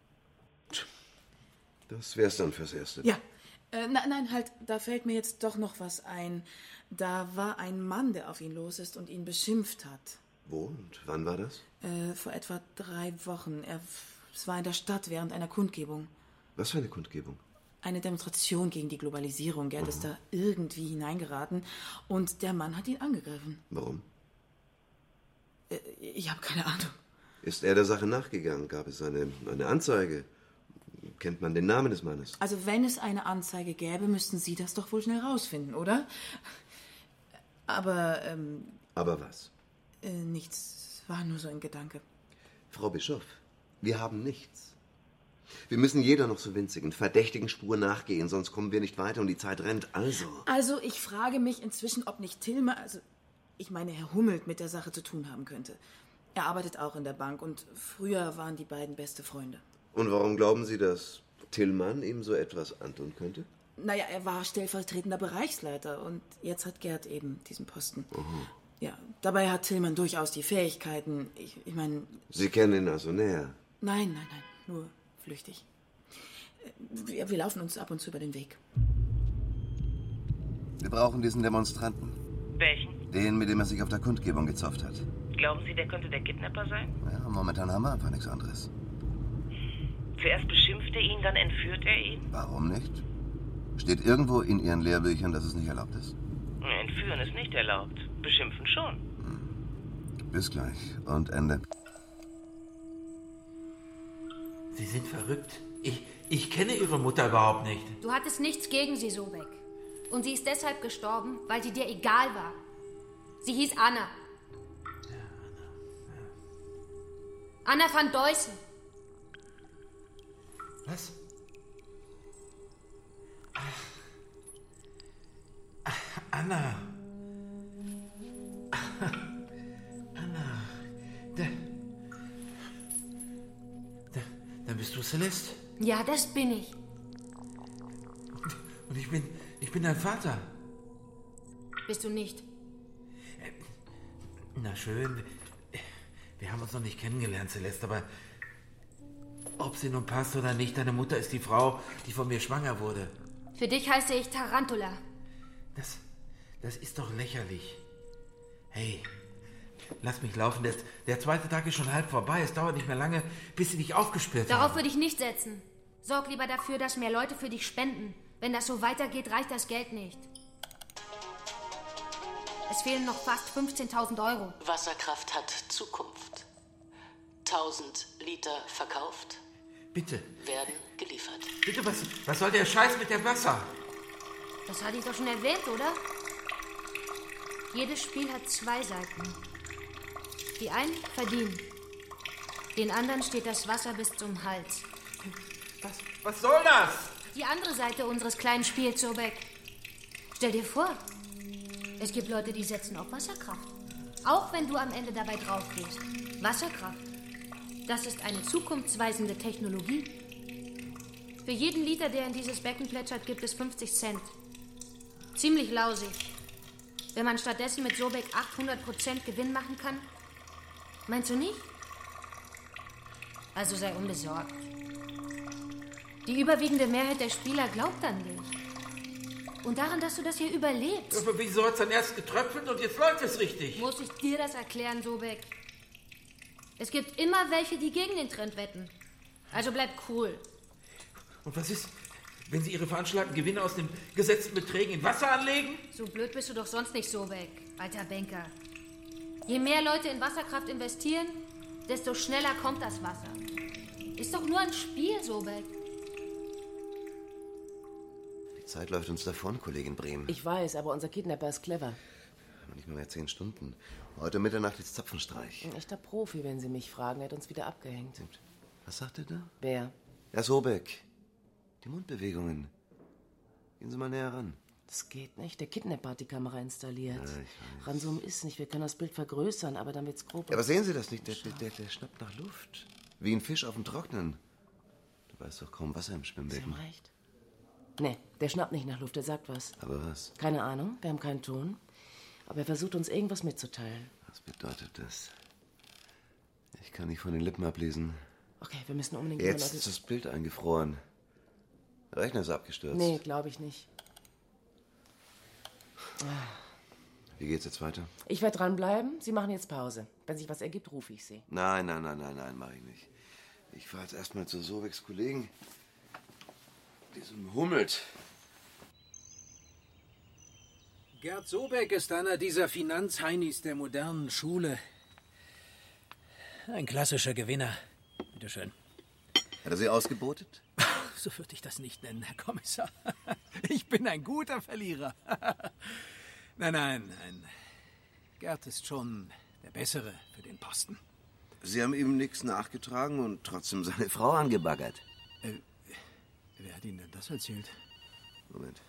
Das wär's dann fürs Erste. Ja. Nein, halt, da fällt mir jetzt doch noch was ein. Da war ein Mann, der auf ihn los ist und ihn beschimpft hat. Wo und wann war das? Vor etwa 3 Wochen. Es war in der Stadt während einer Kundgebung. Was für eine Kundgebung? Eine Demonstration gegen die Globalisierung. Gerd ist da irgendwie hineingeraten und der Mann hat ihn angegriffen. Warum? Ich habe keine Ahnung. Ist er der Sache nachgegangen? Gab es eine Anzeige? Kennt man den Namen des Mannes? Also wenn es eine Anzeige gäbe, müssten Sie das doch wohl schnell rausfinden, oder? Aber, Aber was? Nichts. War nur so ein Gedanke. Frau Bischof, wir haben nichts. Wir müssen jeder noch so winzigen, verdächtigen Spur nachgehen, sonst kommen wir nicht weiter und die Zeit rennt. Also, ich frage mich inzwischen, ob nicht Tillmann, ich meine, Herr Hummelt mit der Sache zu tun haben könnte. Er arbeitet auch in der Bank und früher waren die beiden beste Freunde. Und warum glauben Sie, dass Tillmann ihm so etwas antun könnte? Naja, er war stellvertretender Bereichsleiter und jetzt hat Gerd eben diesen Posten. Ja, dabei hat Tillmann durchaus die Fähigkeiten. Ich meine... Sie kennen ihn also näher? Nein, nur flüchtig. Wir laufen uns ab und zu über den Weg. Wir brauchen diesen Demonstranten. Welchen? Den, mit dem er sich auf der Kundgebung gezopft hat. Glauben Sie, der könnte der Kidnapper sein? Ja, momentan haben wir einfach nichts anderes. Zuerst beschimpft er ihn, dann entführt er ihn? Warum nicht? Steht irgendwo in Ihren Lehrbüchern, dass es nicht erlaubt ist? Entführen ist nicht erlaubt. Beschimpfen schon. Bis gleich. Und Ende. Sie sind verrückt. Ich kenne Ihre Mutter überhaupt nicht. Du hattest nichts gegen sie, Sobeck. Und sie ist deshalb gestorben, weil sie dir egal war. Sie hieß Anna. Anna van Deussen. Was? Anna. Anna. Dann bist du Celeste? Ja, das bin ich. Und ich bin dein Vater. Bist du nicht? Na schön. Wir haben uns noch nicht kennengelernt, Celeste, aber ob sie nun passt oder nicht, deine Mutter ist die Frau, die von mir schwanger wurde. Für dich heiße ich Tarantula. Das ist doch lächerlich. Hey, lass mich laufen. Der zweite Tag ist schon halb vorbei. Es dauert nicht mehr lange, bis sie dich aufgespürt haben. Darauf würde ich nicht setzen. Sorg lieber dafür, dass mehr Leute für dich spenden. Wenn das so weitergeht, reicht das Geld nicht. Es fehlen noch fast 15.000 Euro. Wasserkraft hat Zukunft. 1000 Liter verkauft. Bitte. Werden geliefert. Bitte, was soll der Scheiß mit dem Wasser? Das hatte ich doch schon erwähnt, oder? Jedes Spiel hat 2 Seiten. Die einen verdienen. Den anderen steht das Wasser bis zum Hals. Was soll das? Die andere Seite unseres kleinen Spiels, Sobeck. Stell dir vor, es gibt Leute, die setzen auf Wasserkraft. Auch wenn du am Ende dabei draufgehst. Wasserkraft. Das ist eine zukunftsweisende Technologie. Für jeden Liter, der in dieses Becken plätschert, gibt es 50 Cent. Ziemlich lausig. Wenn man stattdessen mit Sobeck 800% Gewinn machen kann? Meinst du nicht? Also sei unbesorgt. Die überwiegende Mehrheit der Spieler glaubt an dich. Und daran, dass du das hier überlebst. Aber wieso hat's dann erst getröpfelt und jetzt läuft es richtig? Muss ich dir das erklären, Sobeck? Es gibt immer welche, die gegen den Trend wetten. Also bleib cool. Und was ist, wenn sie ihre veranschlagten Gewinne aus den gesetzten Beträgen in Wasser anlegen? So blöd bist du doch sonst nicht, Sobeck, alter Banker. Je mehr Leute in Wasserkraft investieren, desto schneller kommt das Wasser. Ist doch nur ein Spiel, Sobeck. Die Zeit läuft uns davon, Kollegin Brehm. Ich weiß, aber unser Kidnapper ist clever. Nicht nur mehr 10 Stunden. Heute Mitternacht ist Zapfenstreich. Ein echter Profi, wenn Sie mich fragen. Er hat uns wieder abgehängt. Was sagt er da? Wer? Herr Sobeck. Die Mundbewegungen. Gehen Sie mal näher ran. Das geht nicht. Der Kidnapper hat die Kamera installiert. Ja, ich weiß. Ranzoom ist nicht. Wir können das Bild vergrößern, aber dann wird's grob. Ja, aber sehen Sie das nicht? Der schnappt nach Luft. Wie ein Fisch auf dem Trocknen. Du weißt doch kaum Wasser im Schwimmbecken. Sie haben recht. Nee, der schnappt nicht nach Luft. Der sagt was. Aber was? Keine Ahnung. Wir haben keinen Ton. Aber er versucht uns irgendwas mitzuteilen. Was bedeutet das? Ich kann nicht von den Lippen ablesen. Okay, wir müssen unbedingt... Jetzt ist das Bild eingefroren. Der Rechner ist abgestürzt. Nee, glaube ich nicht. Wie geht's jetzt weiter? Ich werde dranbleiben. Sie machen jetzt Pause. Wenn sich was ergibt, rufe ich Sie. Nein, mach ich nicht. Ich fahre jetzt erstmal zu Sobecks Kollegen, diesem Hummelt. Gerd Sobeck ist einer dieser Finanzheinis der modernen Schule. Ein klassischer Gewinner. Bitte schön. Hat er Sie ausgebotet? So würde ich das nicht nennen, Herr Kommissar. Ich bin ein guter Verlierer. Nein. Gerd ist schon der Bessere für den Posten. Sie haben ihm nichts nachgetragen und trotzdem seine Frau angebaggert. Wer hat Ihnen denn das erzählt? Moment.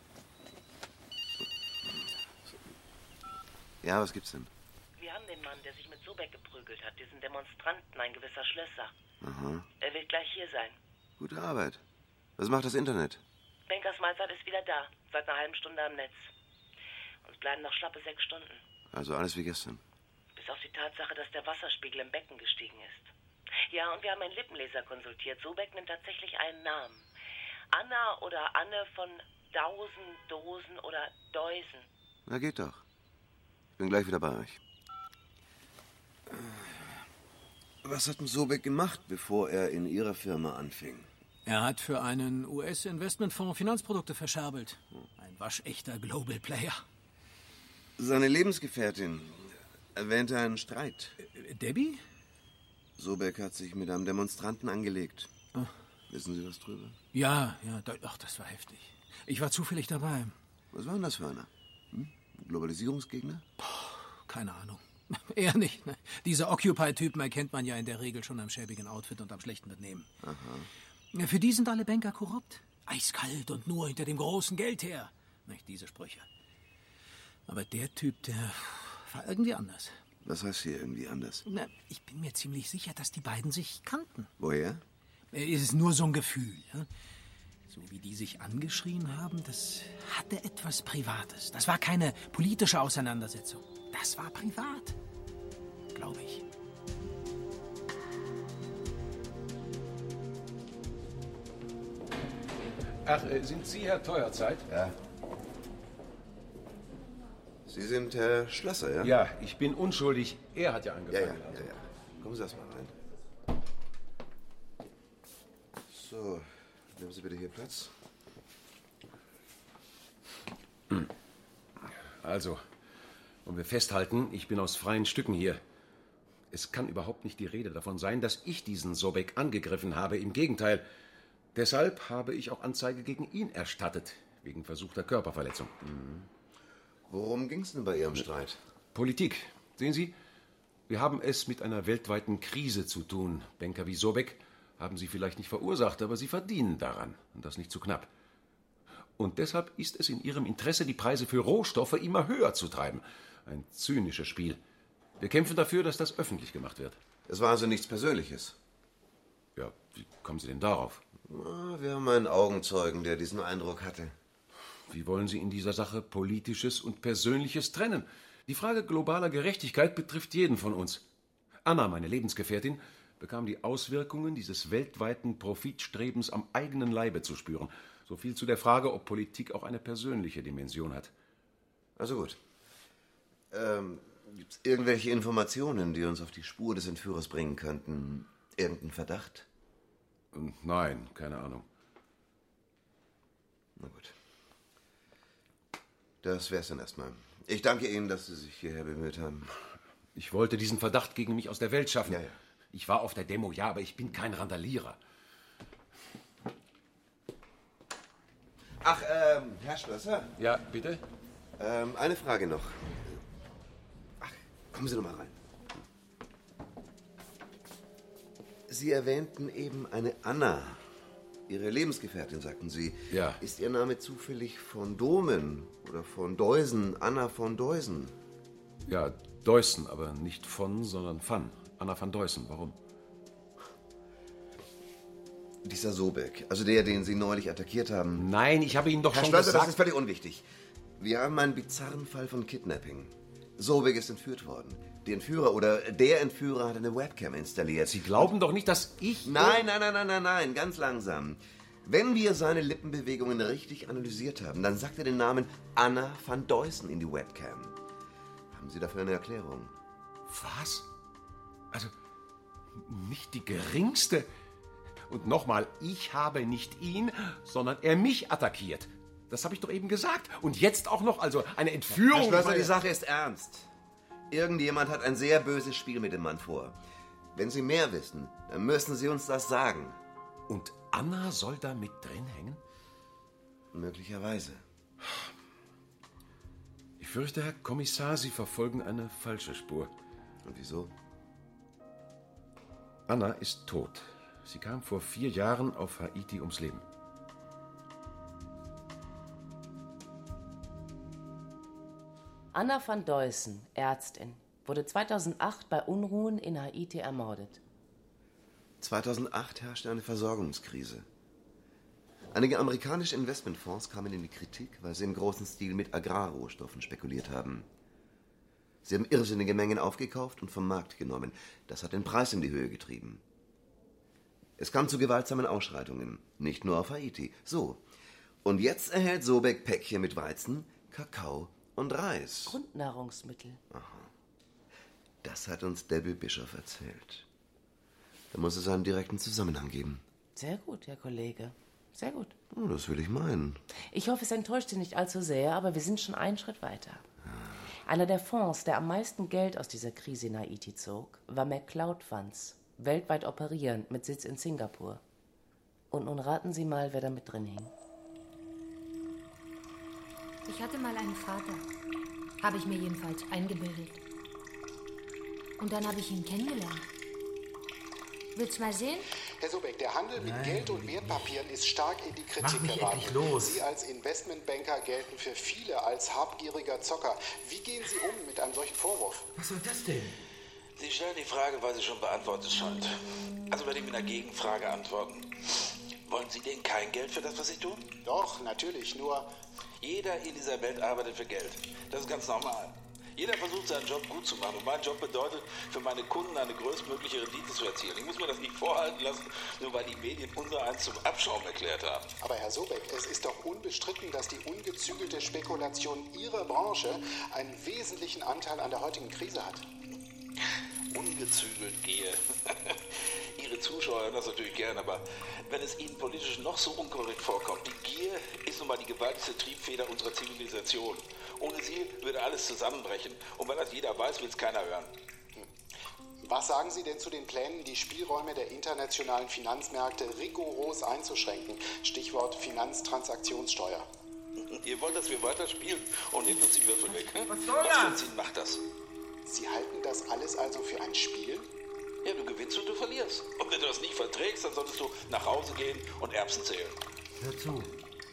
Ja, was gibt's denn? Wir haben den Mann, der sich mit Sobeck geprügelt hat, diesen Demonstranten, ein gewisser Schlösser. Aha. Er wird gleich hier sein. Gute Arbeit. Was macht das Internet? Bankers Mahlzeit ist wieder da, seit einer halben Stunde am Netz. Uns bleiben noch schlappe 6 Stunden. Also alles wie gestern. Bis auf die Tatsache, dass der Wasserspiegel im Becken gestiegen ist. Ja, und wir haben einen Lippenleser konsultiert. Sobeck nimmt tatsächlich einen Namen. Anna oder Anne von Dausen, Dosen oder Deusen. Na, geht doch. Ich bin gleich wieder bei euch. Was hat denn Sobeck gemacht, bevor er in Ihrer Firma anfing? Er hat für einen US-Investmentfonds Finanzprodukte verscherbelt. Ein waschechter Global Player. Seine Lebensgefährtin erwähnte einen Streit. Debbie? Sobeck hat sich mit einem Demonstranten angelegt. Oh. Wissen Sie was drüber? Ja, ach, das war heftig. Ich war zufällig dabei. Was war denn das für einer? Ein Globalisierungsgegner? Keine Ahnung. Er nicht. Ne? Diese Occupy-Typen erkennt man ja in der Regel schon am schäbigen Outfit und am schlechten Benehmen. Aha. Für die sind alle Banker korrupt. Eiskalt und nur hinter dem großen Geld her. Nicht diese Sprüche. Aber der Typ, der war irgendwie anders. Was heißt hier irgendwie anders? Na, ich bin mir ziemlich sicher, dass die beiden sich kannten. Woher? Es ist nur so ein Gefühl. Ja? So wie die sich angeschrien haben, das hatte etwas Privates. Das war keine politische Auseinandersetzung. Das war privat, glaube ich. Ach, sind Sie Herr Teuerzeit? Ja. Sie sind Herr Schlösser, ja? Ja, ich bin unschuldig. Er hat ja angefangen. Ja. Kommen Sie erst mal rein. So, nehmen Sie bitte hier Platz. Also, wollen wir festhalten, ich bin aus freien Stücken hier. Es kann überhaupt nicht die Rede davon sein, dass ich diesen Sobeck angegriffen habe. Im Gegenteil. Deshalb habe ich auch Anzeige gegen ihn erstattet, wegen versuchter Körperverletzung. Worum ging es denn bei Ihrem Streit? Politik. Sehen Sie, wir haben es mit einer weltweiten Krise zu tun. Banker wie Sobeck haben sie vielleicht nicht verursacht, aber sie verdienen daran. Und das nicht zu knapp. Und deshalb ist es in ihrem Interesse, die Preise für Rohstoffe immer höher zu treiben. Ein zynisches Spiel. Wir kämpfen dafür, dass das öffentlich gemacht wird. Es war also nichts Persönliches? Ja, wie kommen Sie denn darauf? Wir haben einen Augenzeugen, der diesen Eindruck hatte. Wie wollen Sie in dieser Sache Politisches und Persönliches trennen? Die Frage globaler Gerechtigkeit betrifft jeden von uns. Anna, meine Lebensgefährtin, bekam die Auswirkungen dieses weltweiten Profitstrebens am eigenen Leibe zu spüren. So viel zu der Frage, ob Politik auch eine persönliche Dimension hat. Also gut. Gibt es irgendwelche Informationen, die uns auf die Spur des Entführers bringen könnten? Irgendein Verdacht? Nein, keine Ahnung. Na gut. Das wär's dann erstmal. Ich danke Ihnen, dass Sie sich hierher bemüht haben. Ich wollte diesen Verdacht gegen mich aus der Welt schaffen. Ja. Ich war auf der Demo, ja, aber ich bin kein Randalierer. Ach, Herr Schlösser? Ja, bitte? Eine Frage noch. Ach, kommen Sie doch mal rein. Sie erwähnten eben eine Anna. Ihre Lebensgefährtin, sagten Sie. Ja. Ist Ihr Name zufällig von Domen oder von Deusen? Anna von Deusen? Ja, Deussen, aber nicht von, sondern van. Anna van Deussen. Warum? Dieser Sobeck, also der, den Sie neulich attackiert haben. Nein, ich habe Ihnen doch Herr schon Schlösser, gesagt... das ist völlig unwichtig. Wir haben einen bizarren Fall von Kidnapping. Sobeck ist entführt worden. Die Entführer oder der Entführer hat eine Webcam installiert. Sie glauben doch nicht, dass ich... Nein, ganz langsam. Wenn wir seine Lippenbewegungen richtig analysiert haben, dann sagt er den Namen Anna van Deussen in die Webcam. Haben Sie dafür eine Erklärung? Was? Also, nicht die geringste... Und nochmal, ich habe nicht ihn, sondern er mich attackiert. Das habe ich doch eben gesagt. Und jetzt auch noch, also eine Entführung... Herr Schlösser, die Sache ist ernst. Irgendjemand hat ein sehr böses Spiel mit dem Mann vor. Wenn Sie mehr wissen, dann müssen Sie uns das sagen. Und Anna soll da mit drin hängen? Möglicherweise. Ich fürchte, Herr Kommissar, Sie verfolgen eine falsche Spur. Und wieso? Anna ist tot. Sie kam vor 4 Jahren auf Haiti ums Leben. Anna van Deussen, Ärztin, wurde 2008 bei Unruhen in Haiti ermordet. 2008 herrschte eine Versorgungskrise. Einige amerikanische Investmentfonds kamen in die Kritik, weil sie im großen Stil mit Agrarrohstoffen spekuliert haben. Sie haben irrsinnige Mengen aufgekauft und vom Markt genommen. Das hat den Preis in die Höhe getrieben. Es kam zu gewaltsamen Ausschreitungen, nicht nur auf Haiti. So, und jetzt erhält Sobeck Päckchen mit Weizen, Kakao und Reis. Grundnahrungsmittel. Aha. Das hat uns Debbie Bischoff erzählt. Da muss es einen direkten Zusammenhang geben. Sehr gut, Herr Kollege. Sehr gut. Oh, das will ich meinen. Ich hoffe, es enttäuscht Sie nicht allzu sehr, aber wir sind schon einen Schritt weiter. Einer der Fonds, der am meisten Geld aus dieser Krise in Haiti zog, war McCloud Funds, weltweit operierend mit Sitz in Singapur. Und nun raten Sie mal, wer da mit drin hing. Ich hatte mal einen Vater. Habe ich mir jedenfalls eingebildet. Und dann habe ich ihn kennengelernt. Willst du mal sehen? Herr Sobeck, der Handel mit Geld und Wertpapieren ist stark in die Kritik geraten. Sie als Investmentbanker gelten für viele als habgieriger Zocker. Wie gehen Sie um mit einem solchen Vorwurf? Was soll das denn? Sie stellen die Frage, weil sie schon beantwortet scheint. Also werde ich mit einer Gegenfrage antworten. Wollen Sie denn kein Geld für das, was Sie tun? Doch, natürlich, nur... Jeder in dieser Welt arbeitet für Geld. Das ist ganz normal. Jeder versucht, seinen Job gut zu machen. Und mein Job bedeutet, für meine Kunden eine größtmögliche Rendite zu erzielen. Ich muss mir das nicht vorhalten lassen, nur weil die Medien unsereins zum Abschaum erklärt haben. Aber Herr Sobeck, es ist doch unbestritten, dass die ungezügelte Spekulation Ihrer Branche einen wesentlichen Anteil an der heutigen Krise hat. Ungezügelt gehe. Ihre Zuschauer hören das natürlich gern, aber wenn es Ihnen politisch noch so unkorrekt vorkommt, die Gier ist nun mal die gewaltigste Triebfeder unserer Zivilisation. Ohne sie würde alles zusammenbrechen. Und weil das jeder weiß, will es keiner hören. Was sagen Sie denn zu den Plänen, die Spielräume der internationalen Finanzmärkte rigoros einzuschränken? Stichwort Finanztransaktionssteuer. Ihr wollt, dass wir weiterspielen und nehmt uns die Würfel weg. Was soll das? Was macht das? Sie halten das alles also für ein Spiel? Ja, du gewinnst und du verlierst. Und wenn du das nicht verträgst, dann solltest du nach Hause gehen und Erbsen zählen. Hör zu.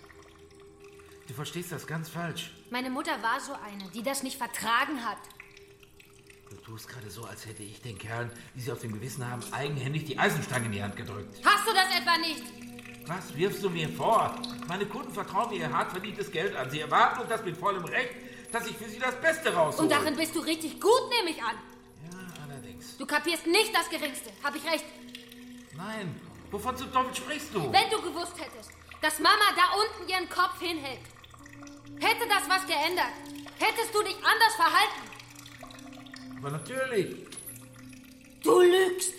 Du verstehst das ganz falsch. Meine Mutter war so eine, die das nicht vertragen hat. Du tust gerade so, als hätte ich den Kerlen, die sie auf dem Gewissen haben, eigenhändig die Eisenstange in die Hand gedrückt. Hast du das etwa nicht? Was wirfst du mir vor? Meine Kunden vertrauen mir ihr hart verdientes Geld an. Sie erwarten, und das mit vollem Recht, dass ich für sie das Beste raushole. Und darin bist du richtig gut, nehme ich an. Ja, allerdings. Du kapierst nicht das Geringste. Hab ich recht? Nein. Wovon zum Teufel sprichst du? Wenn du gewusst hättest, dass Mama da unten ihren Kopf hinhält, hätte das was geändert. Hättest du dich anders verhalten. Aber natürlich. Du lügst.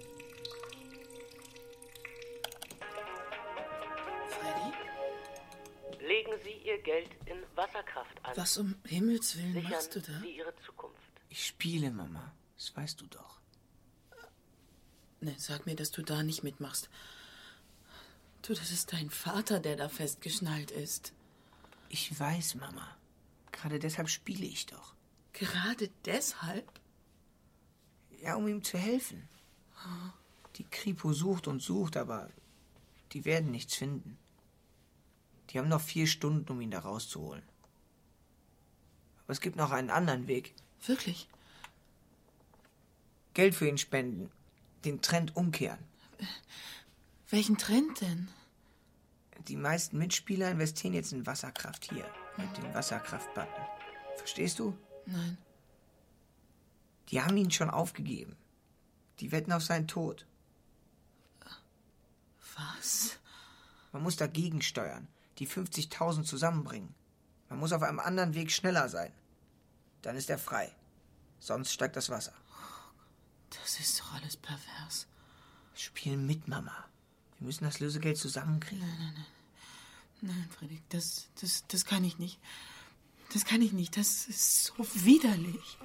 Legen Sie Ihr Geld in Wasserkraft an. Was um Himmels Willen Sichern machst du da? Sie Ihre Zukunft. Ich spiele, Mama. Das weißt du doch. Ne, sag mir, dass du da nicht mitmachst. Du, das ist dein Vater, der da festgeschnallt ist. Ich weiß, Mama. Gerade deshalb spiele ich doch. Gerade deshalb? Ja, um ihm zu helfen. Die Kripo sucht und sucht, aber die werden nichts finden. Die haben noch 4 Stunden, um ihn da rauszuholen. Aber es gibt noch einen anderen Weg. Wirklich? Geld für ihn spenden. Den Trend umkehren. Welchen Trend denn? Die meisten Mitspieler investieren jetzt in Wasserkraft hier. Mit dem Wasserkraft-Button. Verstehst du? Nein. Die haben ihn schon aufgegeben. Die wetten auf seinen Tod. Was? Man muss dagegen steuern. Die 50.000 zusammenbringen. Man muss auf einem anderen Weg schneller sein. Dann ist er frei. Sonst steigt das Wasser. Das ist doch alles pervers. Spielen mit, Mama. Wir müssen das Lösegeld zusammenkriegen. Nein, Fredrik, das kann ich nicht. Das kann ich nicht. Das ist so widerlich.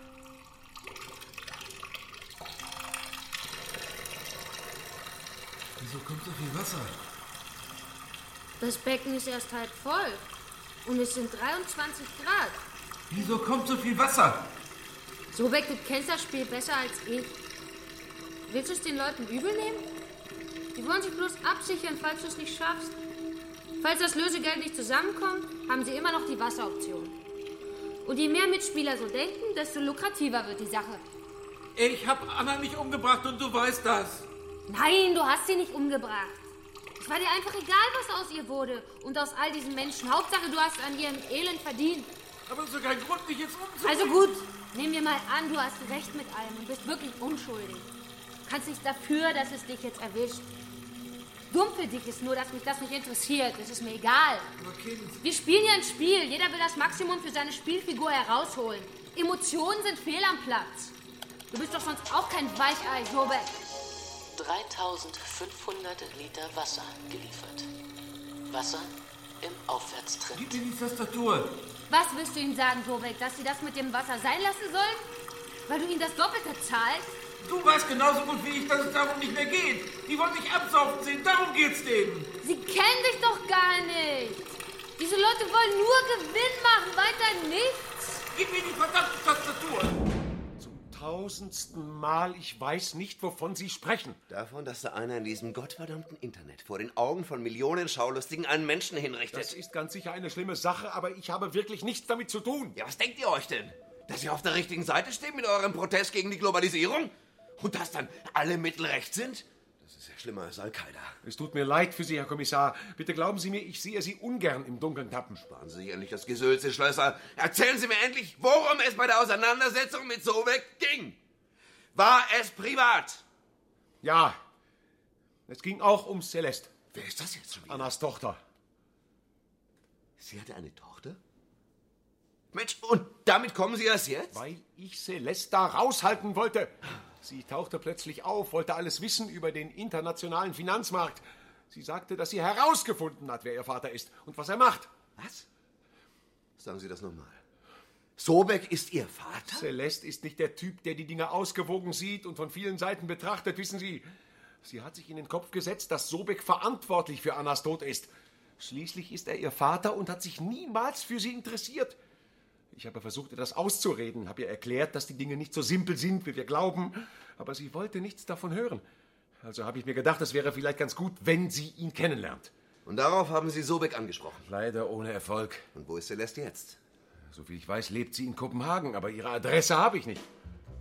Wieso kommt so viel Wasser? Das Becken ist erst halb voll. Und es sind 23 Grad. Wieso kommt so viel Wasser? Sobeck, du kennst das Spiel besser als ich. Willst du es den Leuten übel nehmen? Die wollen sich bloß absichern, falls du es nicht schaffst. Falls das Lösegeld nicht zusammenkommt, haben sie immer noch die Wasseroption. Und je mehr Mitspieler so denken, desto lukrativer wird die Sache. Ich habe Anna nicht umgebracht und du weißt das. Nein, du hast sie nicht umgebracht. Es war dir einfach egal, was aus ihr wurde. Und aus all diesen Menschen. Hauptsache, du hast an ihrem Elend verdient. Aber das ist doch kein Grund, mich jetzt umzubringen. Also gut, nehmen wir mal an, du hast recht mit allem und bist wirklich unschuldig. Du kannst nichts dafür, dass es dich jetzt erwischt. Dumm für dich ist nur, dass mich das nicht interessiert. Das ist mir egal. Wir spielen ja ein Spiel. Jeder will das Maximum für seine Spielfigur herausholen. Emotionen sind fehl am Platz. Du bist doch sonst auch kein Weichei, Sobeck. 3500 Liter Wasser geliefert. Wasser im Aufwärtstrend. Gib mir die Tastatur. Was willst du ihnen sagen, Sobeck? Dass sie das mit dem Wasser sein lassen sollen? Weil du ihnen das Doppelte zahlst? Du weißt genauso gut wie ich, dass es darum nicht mehr geht. Die wollen dich absaufen sehen, darum geht's denen. Sie kennen dich doch gar nicht. Diese Leute wollen nur Gewinn machen, weiter nichts. Gib mir die verdammte Tastatur. Zum 1000. Mal, ich weiß nicht, wovon Sie sprechen. Davon, dass da einer in diesem gottverdammten Internet vor den Augen von Millionen Schaulustigen einen Menschen hinrichtet. Das ist ganz sicher eine schlimme Sache, aber ich habe wirklich nichts damit zu tun. Ja, was denkt ihr euch denn? Dass ihr auf der richtigen Seite steht mit eurem Protest gegen die Globalisierung? Und dass dann alle Mittel recht sind? Das ist ja schlimmer als Al-Qaida. Es tut mir leid für Sie, Herr Kommissar. Bitte glauben Sie mir, ich sehe Sie ungern im Dunkeln tappen. Sparen Sie sich endlich das Gesülze, Schlösser. Erzählen Sie mir endlich, worum es bei der Auseinandersetzung mit Sobeck ging. War es privat? Ja. Es ging auch um Celeste. Wer ist das jetzt schon wieder? Annas Tochter. Sie hatte eine Tochter? Mensch, und damit kommen Sie erst jetzt? Weil ich Celeste da raushalten wollte. Sie tauchte plötzlich auf, wollte alles wissen über den internationalen Finanzmarkt. Sie sagte, dass sie herausgefunden hat, wer ihr Vater ist und was er macht. Was? Sagen Sie das nochmal. Sobeck ist Ihr Vater? Celeste ist nicht der Typ, der die Dinge ausgewogen sieht und von vielen Seiten betrachtet, wissen Sie. Sie hat sich in den Kopf gesetzt, dass Sobeck verantwortlich für Annas Tod ist. Schließlich ist er ihr Vater und hat sich niemals für sie interessiert. Ich habe versucht, ihr das auszureden, habe ihr erklärt, dass die Dinge nicht so simpel sind, wie wir glauben, aber sie wollte nichts davon hören. Also habe ich mir gedacht, es wäre vielleicht ganz gut, wenn sie ihn kennenlernt. Und darauf haben Sie Sobeck angesprochen? Leider ohne Erfolg. Und wo ist Celeste jetzt? Soviel ich weiß, lebt sie in Kopenhagen, aber ihre Adresse habe ich nicht.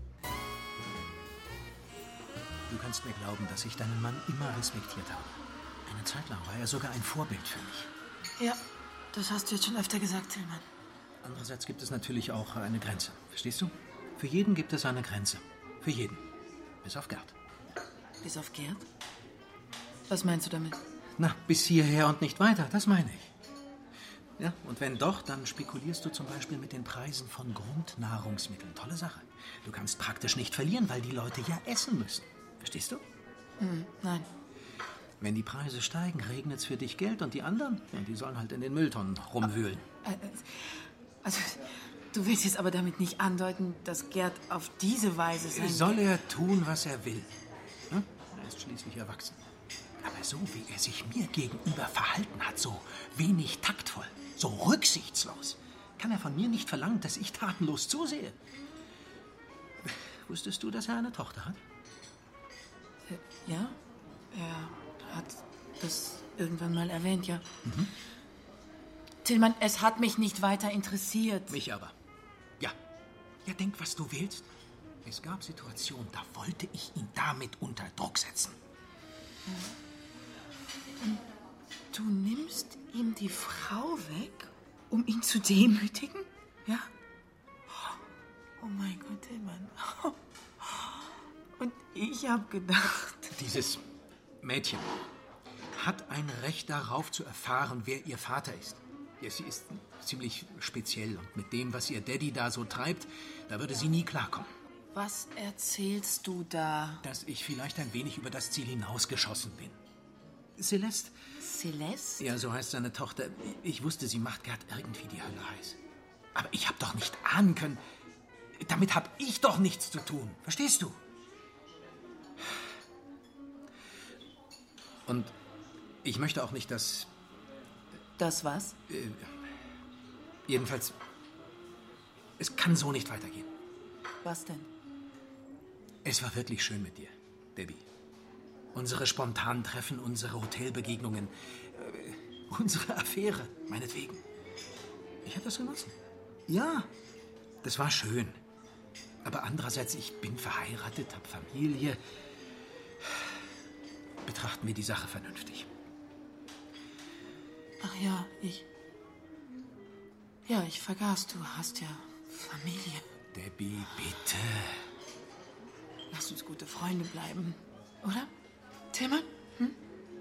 Du kannst mir glauben, dass ich deinen Mann immer respektiert habe. Eine Zeit lang war er sogar ein Vorbild für mich. Ja, das hast du jetzt schon öfter gesagt, Tillmann. Andererseits gibt es natürlich auch eine Grenze. Verstehst du? Für jeden gibt es eine Grenze. Für jeden. Bis auf Gerd. Bis auf Gerd? Was meinst du damit? Na, bis hierher und nicht weiter, das meine ich. Ja, und wenn doch, dann spekulierst du zum Beispiel mit den Preisen von Grundnahrungsmitteln. Tolle Sache. Du kannst praktisch nicht verlieren, weil die Leute ja essen müssen. Verstehst du? Nein. Wenn die Preise steigen, regnet es für dich Geld und die anderen, ja, die sollen halt in den Mülltonnen rumwühlen. Also, du willst jetzt aber damit nicht andeuten, dass Gerd auf diese Weise sein... Soll er tun, was er will? Hm? Er ist schließlich erwachsen. Aber so wie er sich mir gegenüber verhalten hat, so wenig taktvoll, so rücksichtslos, kann er von mir nicht verlangen, dass ich tatenlos zusehe. Wusstest du, dass er eine Tochter hat? Ja, er hat das irgendwann mal erwähnt, ja. Mhm. Tillmann, es hat mich nicht weiter interessiert. Mich aber. Ja. Ja, denk, was du willst. Es gab Situationen, da wollte ich ihn damit unter Druck setzen. Und du nimmst ihm die Frau weg, um ihn zu demütigen? Ja? Oh mein Gott, Tillmann. Und ich habe gedacht... Dieses Mädchen hat ein Recht darauf zu erfahren, wer ihr Vater ist. Ja, sie ist ziemlich speziell und mit dem, was ihr Daddy da so treibt, da würde sie nie klarkommen. Was erzählst du da? Dass ich vielleicht ein wenig über das Ziel hinausgeschossen bin. Celeste? Celeste? Ja, so heißt seine Tochter. Ich wusste, sie macht gerade irgendwie die Hölle heiß. Aber ich habe doch nicht ahnen können. Damit habe ich doch nichts zu tun. Verstehst du? Und ich möchte auch nicht, dass... Das was? Jedenfalls, es kann so nicht weitergehen. Was denn? Es war wirklich schön mit dir, Debbie. Unsere spontanen Treffen, unsere Hotelbegegnungen, unsere Affäre, meinetwegen. Ich habe das genossen. Ja, das war schön. Aber andererseits, ich bin verheiratet, habe Familie. Betrachten wir die Sache vernünftig. Ach ja, ich vergaß, du hast ja Familie. Debbie, bitte. Lass uns gute Freunde bleiben, oder? Tillmann? Hm?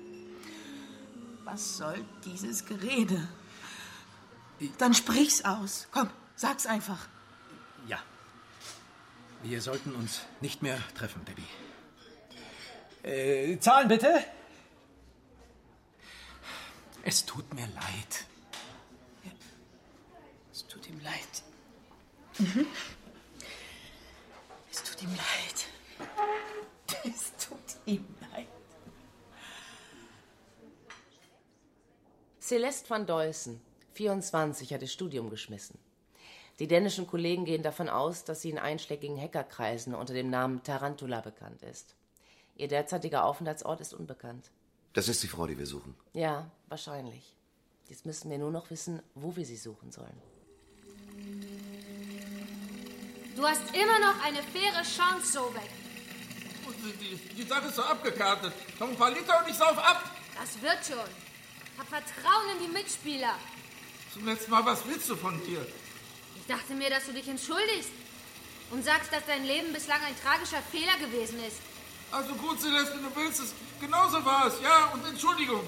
Was soll dieses Gerede? Dann sprich's aus. Komm, sag's einfach. Ja. Wir sollten uns nicht mehr treffen, Debbie. Zahlen bitte. Es tut mir leid. Ja. Es tut ihm leid. Mhm. Es tut ihm leid. Es tut ihm leid. Celeste van Deussen, 24, hat das Studium geschmissen. Die dänischen Kollegen gehen davon aus, dass sie in einschlägigen Hackerkreisen unter dem Namen Tarantula bekannt ist. Ihr derzeitiger Aufenthaltsort ist unbekannt. Das ist die Frau, die wir suchen. Ja, wahrscheinlich. Jetzt müssen wir nur noch wissen, wo wir sie suchen sollen. Du hast immer noch eine faire Chance, Sobek. Die Sache ist so abgekartet. Noch ein paar Liter und ich sauf ab. Das wird schon. Hab Vertrauen in die Mitspieler. Zum letzten Mal, was willst du von dir? Ich dachte mir, dass du dich entschuldigst und sagst, dass dein Leben bislang ein tragischer Fehler gewesen ist. Also gut, Celeste, wenn du willst, es genauso war es, ja, und Entschuldigung.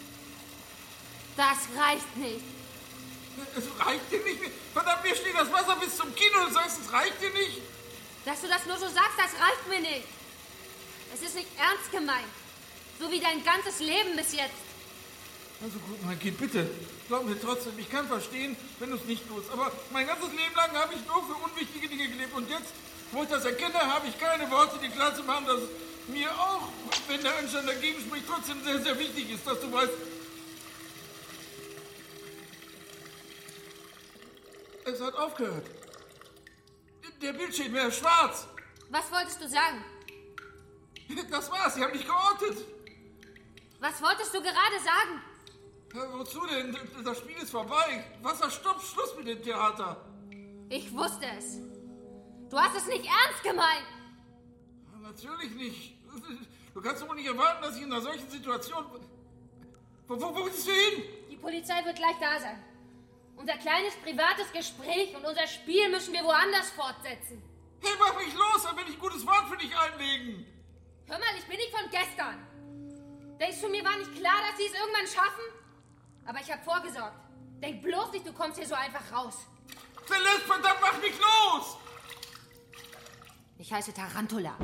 Das reicht nicht. Es reicht dir nicht? Verdammt, mir steht das Wasser bis zum Kinn und du sagst, es reicht dir nicht? Dass du das nur so sagst, das reicht mir nicht. Es ist nicht ernst gemeint. So wie dein ganzes Leben bis jetzt. Also gut, mein Kind, bitte. Glaub mir trotzdem, ich kann verstehen, wenn du es nicht tust. Aber mein ganzes Leben lang habe ich nur für unwichtige Dinge gelebt. Und jetzt, wo ich das erkenne, habe ich keine Worte, die klar zu machen, dass mir auch, wenn der Anstand dagegen spricht, trotzdem sehr, sehr wichtig ist, dass du weißt, es hat aufgehört. Der Bildschirm wäre schwarz. Was wolltest du sagen? Das war's, sie haben dich geortet. Was wolltest du gerade sagen? Ja, wozu denn? Das Spiel ist vorbei. Wasser, stopp, Schluss mit dem Theater. Ich wusste es. Du hast es nicht ernst gemeint. Natürlich nicht. Du kannst doch nicht erwarten, dass ich in einer solchen Situation... Wo willst du hin? Die Polizei wird gleich da sein. Unser kleines privates Gespräch und unser Spiel müssen wir woanders fortsetzen. Hey, mach mich los, dann will ich ein gutes Wort für dich einlegen. Hör mal, ich bin nicht von gestern. Denkst du, mir war nicht klar, dass sie es irgendwann schaffen? Aber ich habe vorgesorgt. Denk bloß nicht, du kommst hier so einfach raus. Celeste, verdammt, mach mich los! Ich heiße Tarantula.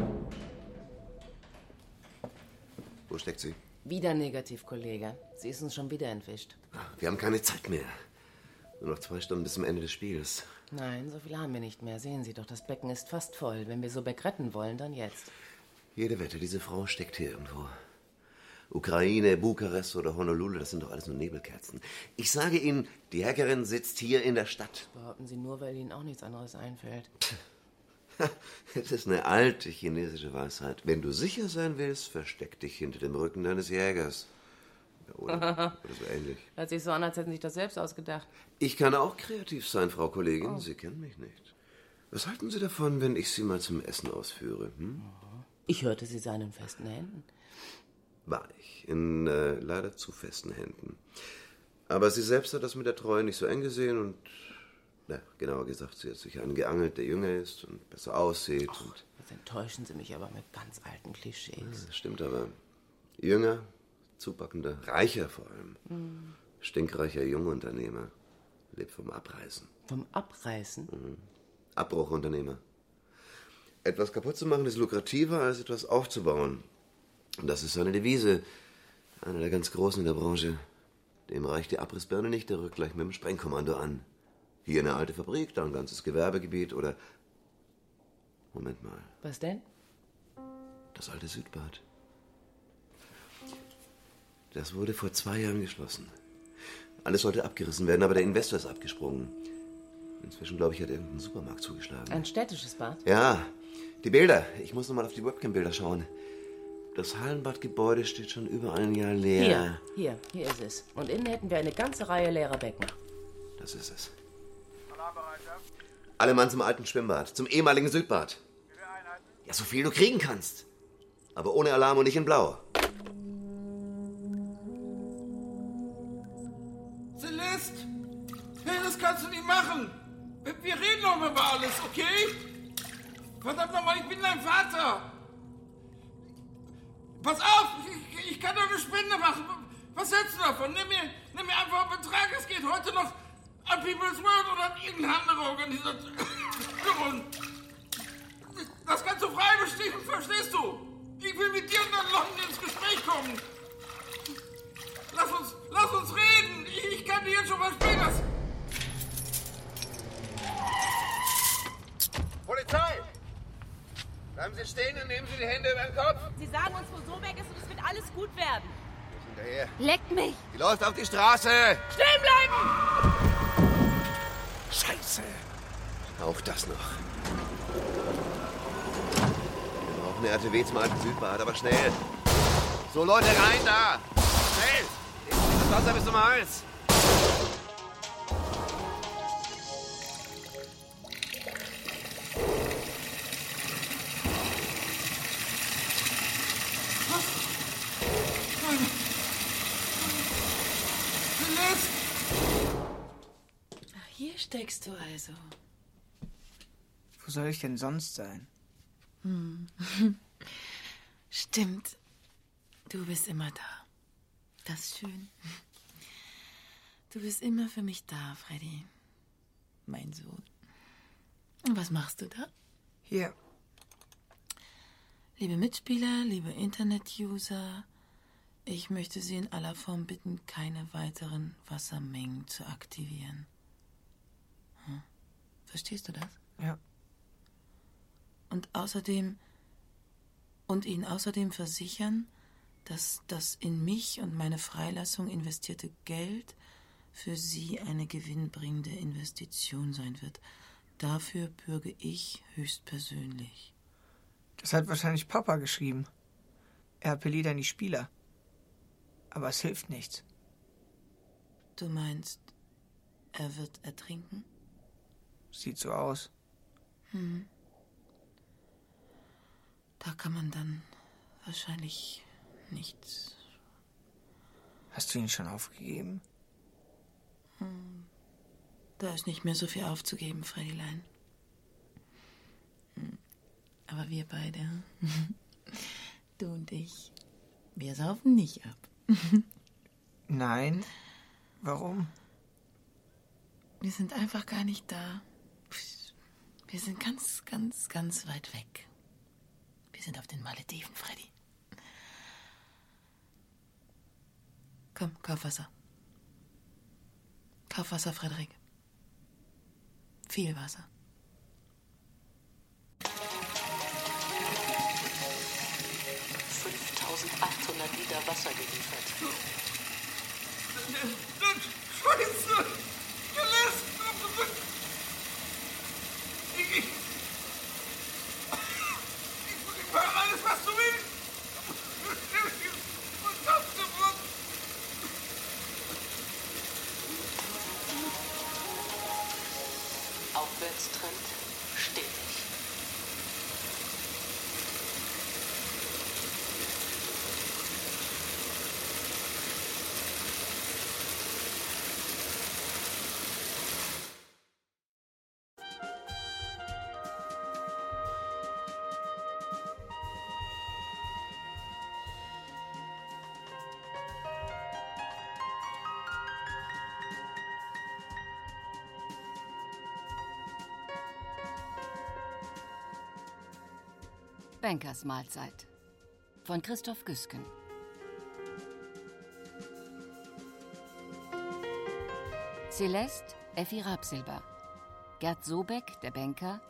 Wo steckt sie? Wieder negativ, Kollege. Sie ist uns schon wieder entwischt. Wir haben keine Zeit mehr. Nur noch 2 Stunden bis zum Ende des Spiels. Nein, so viel haben wir nicht mehr. Sehen Sie doch, das Becken ist fast voll. Wenn wir Sobek retten wollen, dann jetzt. Jede Wette, diese Frau steckt hier irgendwo. Ukraine, Bukarest oder Honolulu, das sind doch alles nur Nebelkerzen. Ich sage Ihnen, die Hackerin sitzt hier in der Stadt. Behaupten Sie nur, weil Ihnen auch nichts anderes einfällt. Das ist eine alte chinesische Weisheit. Wenn du sicher sein willst, versteck dich hinter dem Rücken deines Jägers. Oder so ähnlich. Hört sich so an, als hätten Sie sich das selbst ausgedacht. Ich kann auch kreativ sein, Frau Kollegin. Oh. Sie kennen mich nicht. Was halten Sie davon, wenn ich Sie mal zum Essen ausführe? Ich hörte, Sie seien in festen Händen. War ich. In leider zu festen Händen. Aber sie selbst hat das mit der Treue nicht so eng gesehen und, genauer gesagt, sie hat sich einen geangelt, der jünger ist und besser aussieht. Und Jetzt enttäuschen Sie mich aber mit ganz alten Klischees. das stimmt aber. Jünger, zupackender, reicher vor allem. Stinkreicher Jungunternehmer. Lebt vom Abreißen. Vom Abreißen? Abbruchunternehmer. Etwas kaputt zu machen ist lukrativer, als etwas aufzubauen. Und das ist seine Devise. Einer der ganz Großen in der Branche. Dem reicht die Abrissbirne nicht, der rückt gleich mit dem Sprengkommando an. Hier eine alte Fabrik, da ein ganzes Gewerbegebiet oder... Moment mal. Was denn? Das alte Südbad. Das wurde vor 2 Jahren geschlossen. Alles sollte abgerissen werden, aber der Investor ist abgesprungen. Inzwischen, glaube ich, hat irgendein Supermarkt zugeschlagen. Ein städtisches Bad? Ja, die Bilder. Ich muss noch mal auf die Webcam-Bilder schauen. Das Hallenbadgebäude steht schon über ein Jahr leer. Hier ist es. Und innen hätten wir eine ganze Reihe leerer Becken. Das ist es. Alle Mann zum alten Schwimmbad, zum ehemaligen Südbad. Ja, so viel du kriegen kannst. Aber ohne Alarm und nicht in Blau. Celeste! Hey, das kannst du nicht machen! Wir reden noch mal über alles, okay? Verdammt nochmal, ich bin dein Vater! Pass auf! Ich kann doch eine Spende machen! Was hältst du davon? Nimm mir einfach einen Betrag, es geht heute noch an People's World oder an irgendeine andere Organisation. Das kannst du frei bestimmen, verstehst du? Ich will mit dir und dann Leuten ins Gespräch kommen. Lass uns reden. Ich kann dir jetzt schon versprechen, Polizei! Bleiben Sie stehen und nehmen Sie die Hände über den Kopf. Sie sagen uns, wo Sobeck ist und es wird alles gut werden. Hinterher. Leckt mich! Die läuft auf die Straße. Stehen bleiben! Scheiße. Auch das noch. Wir brauchen eine RTW zum alten Südbad, aber schnell. So, Leute, rein da. Schnell. Nehmen Sie das Wasser bis zum Hals. Hier steckst du also. Wo soll ich denn sonst sein? Stimmt. Du bist immer da. Das ist schön. Du bist immer für mich da, Freddy. Mein Sohn. Und was machst du da? Hier. Liebe Mitspieler, liebe Internet-User, ich möchte Sie in aller Form bitten, keine weiteren Wassermengen zu aktivieren. Verstehst du das? Ja. Und Ihnen außerdem versichern, dass das in mich und meine Freilassung investierte Geld für Sie eine gewinnbringende Investition sein wird. Dafür bürge ich höchstpersönlich. Das hat wahrscheinlich Papa geschrieben. Er appelliert an die Spieler. Aber es hilft nichts. Du meinst, er wird ertrinken? Sieht so aus. Da kann man dann wahrscheinlich nichts. Hast du ihn schon aufgegeben? Da ist nicht mehr so viel aufzugeben, Freddylein. Aber wir beide, du und ich, wir saufen nicht ab. Nein. Warum? Wir sind einfach gar nicht da. Wir sind ganz, ganz, ganz weit weg. Wir sind auf den Malediven, Freddy. Komm, kauf Wasser. Kauf Wasser, Frederik. Viel Wasser. $5.800 Liter Wasser gegeben. Bankers Mahlzeit von Christoph Güsken. Celeste Effi Rapsilber, Gerd Sobeck, der Banker,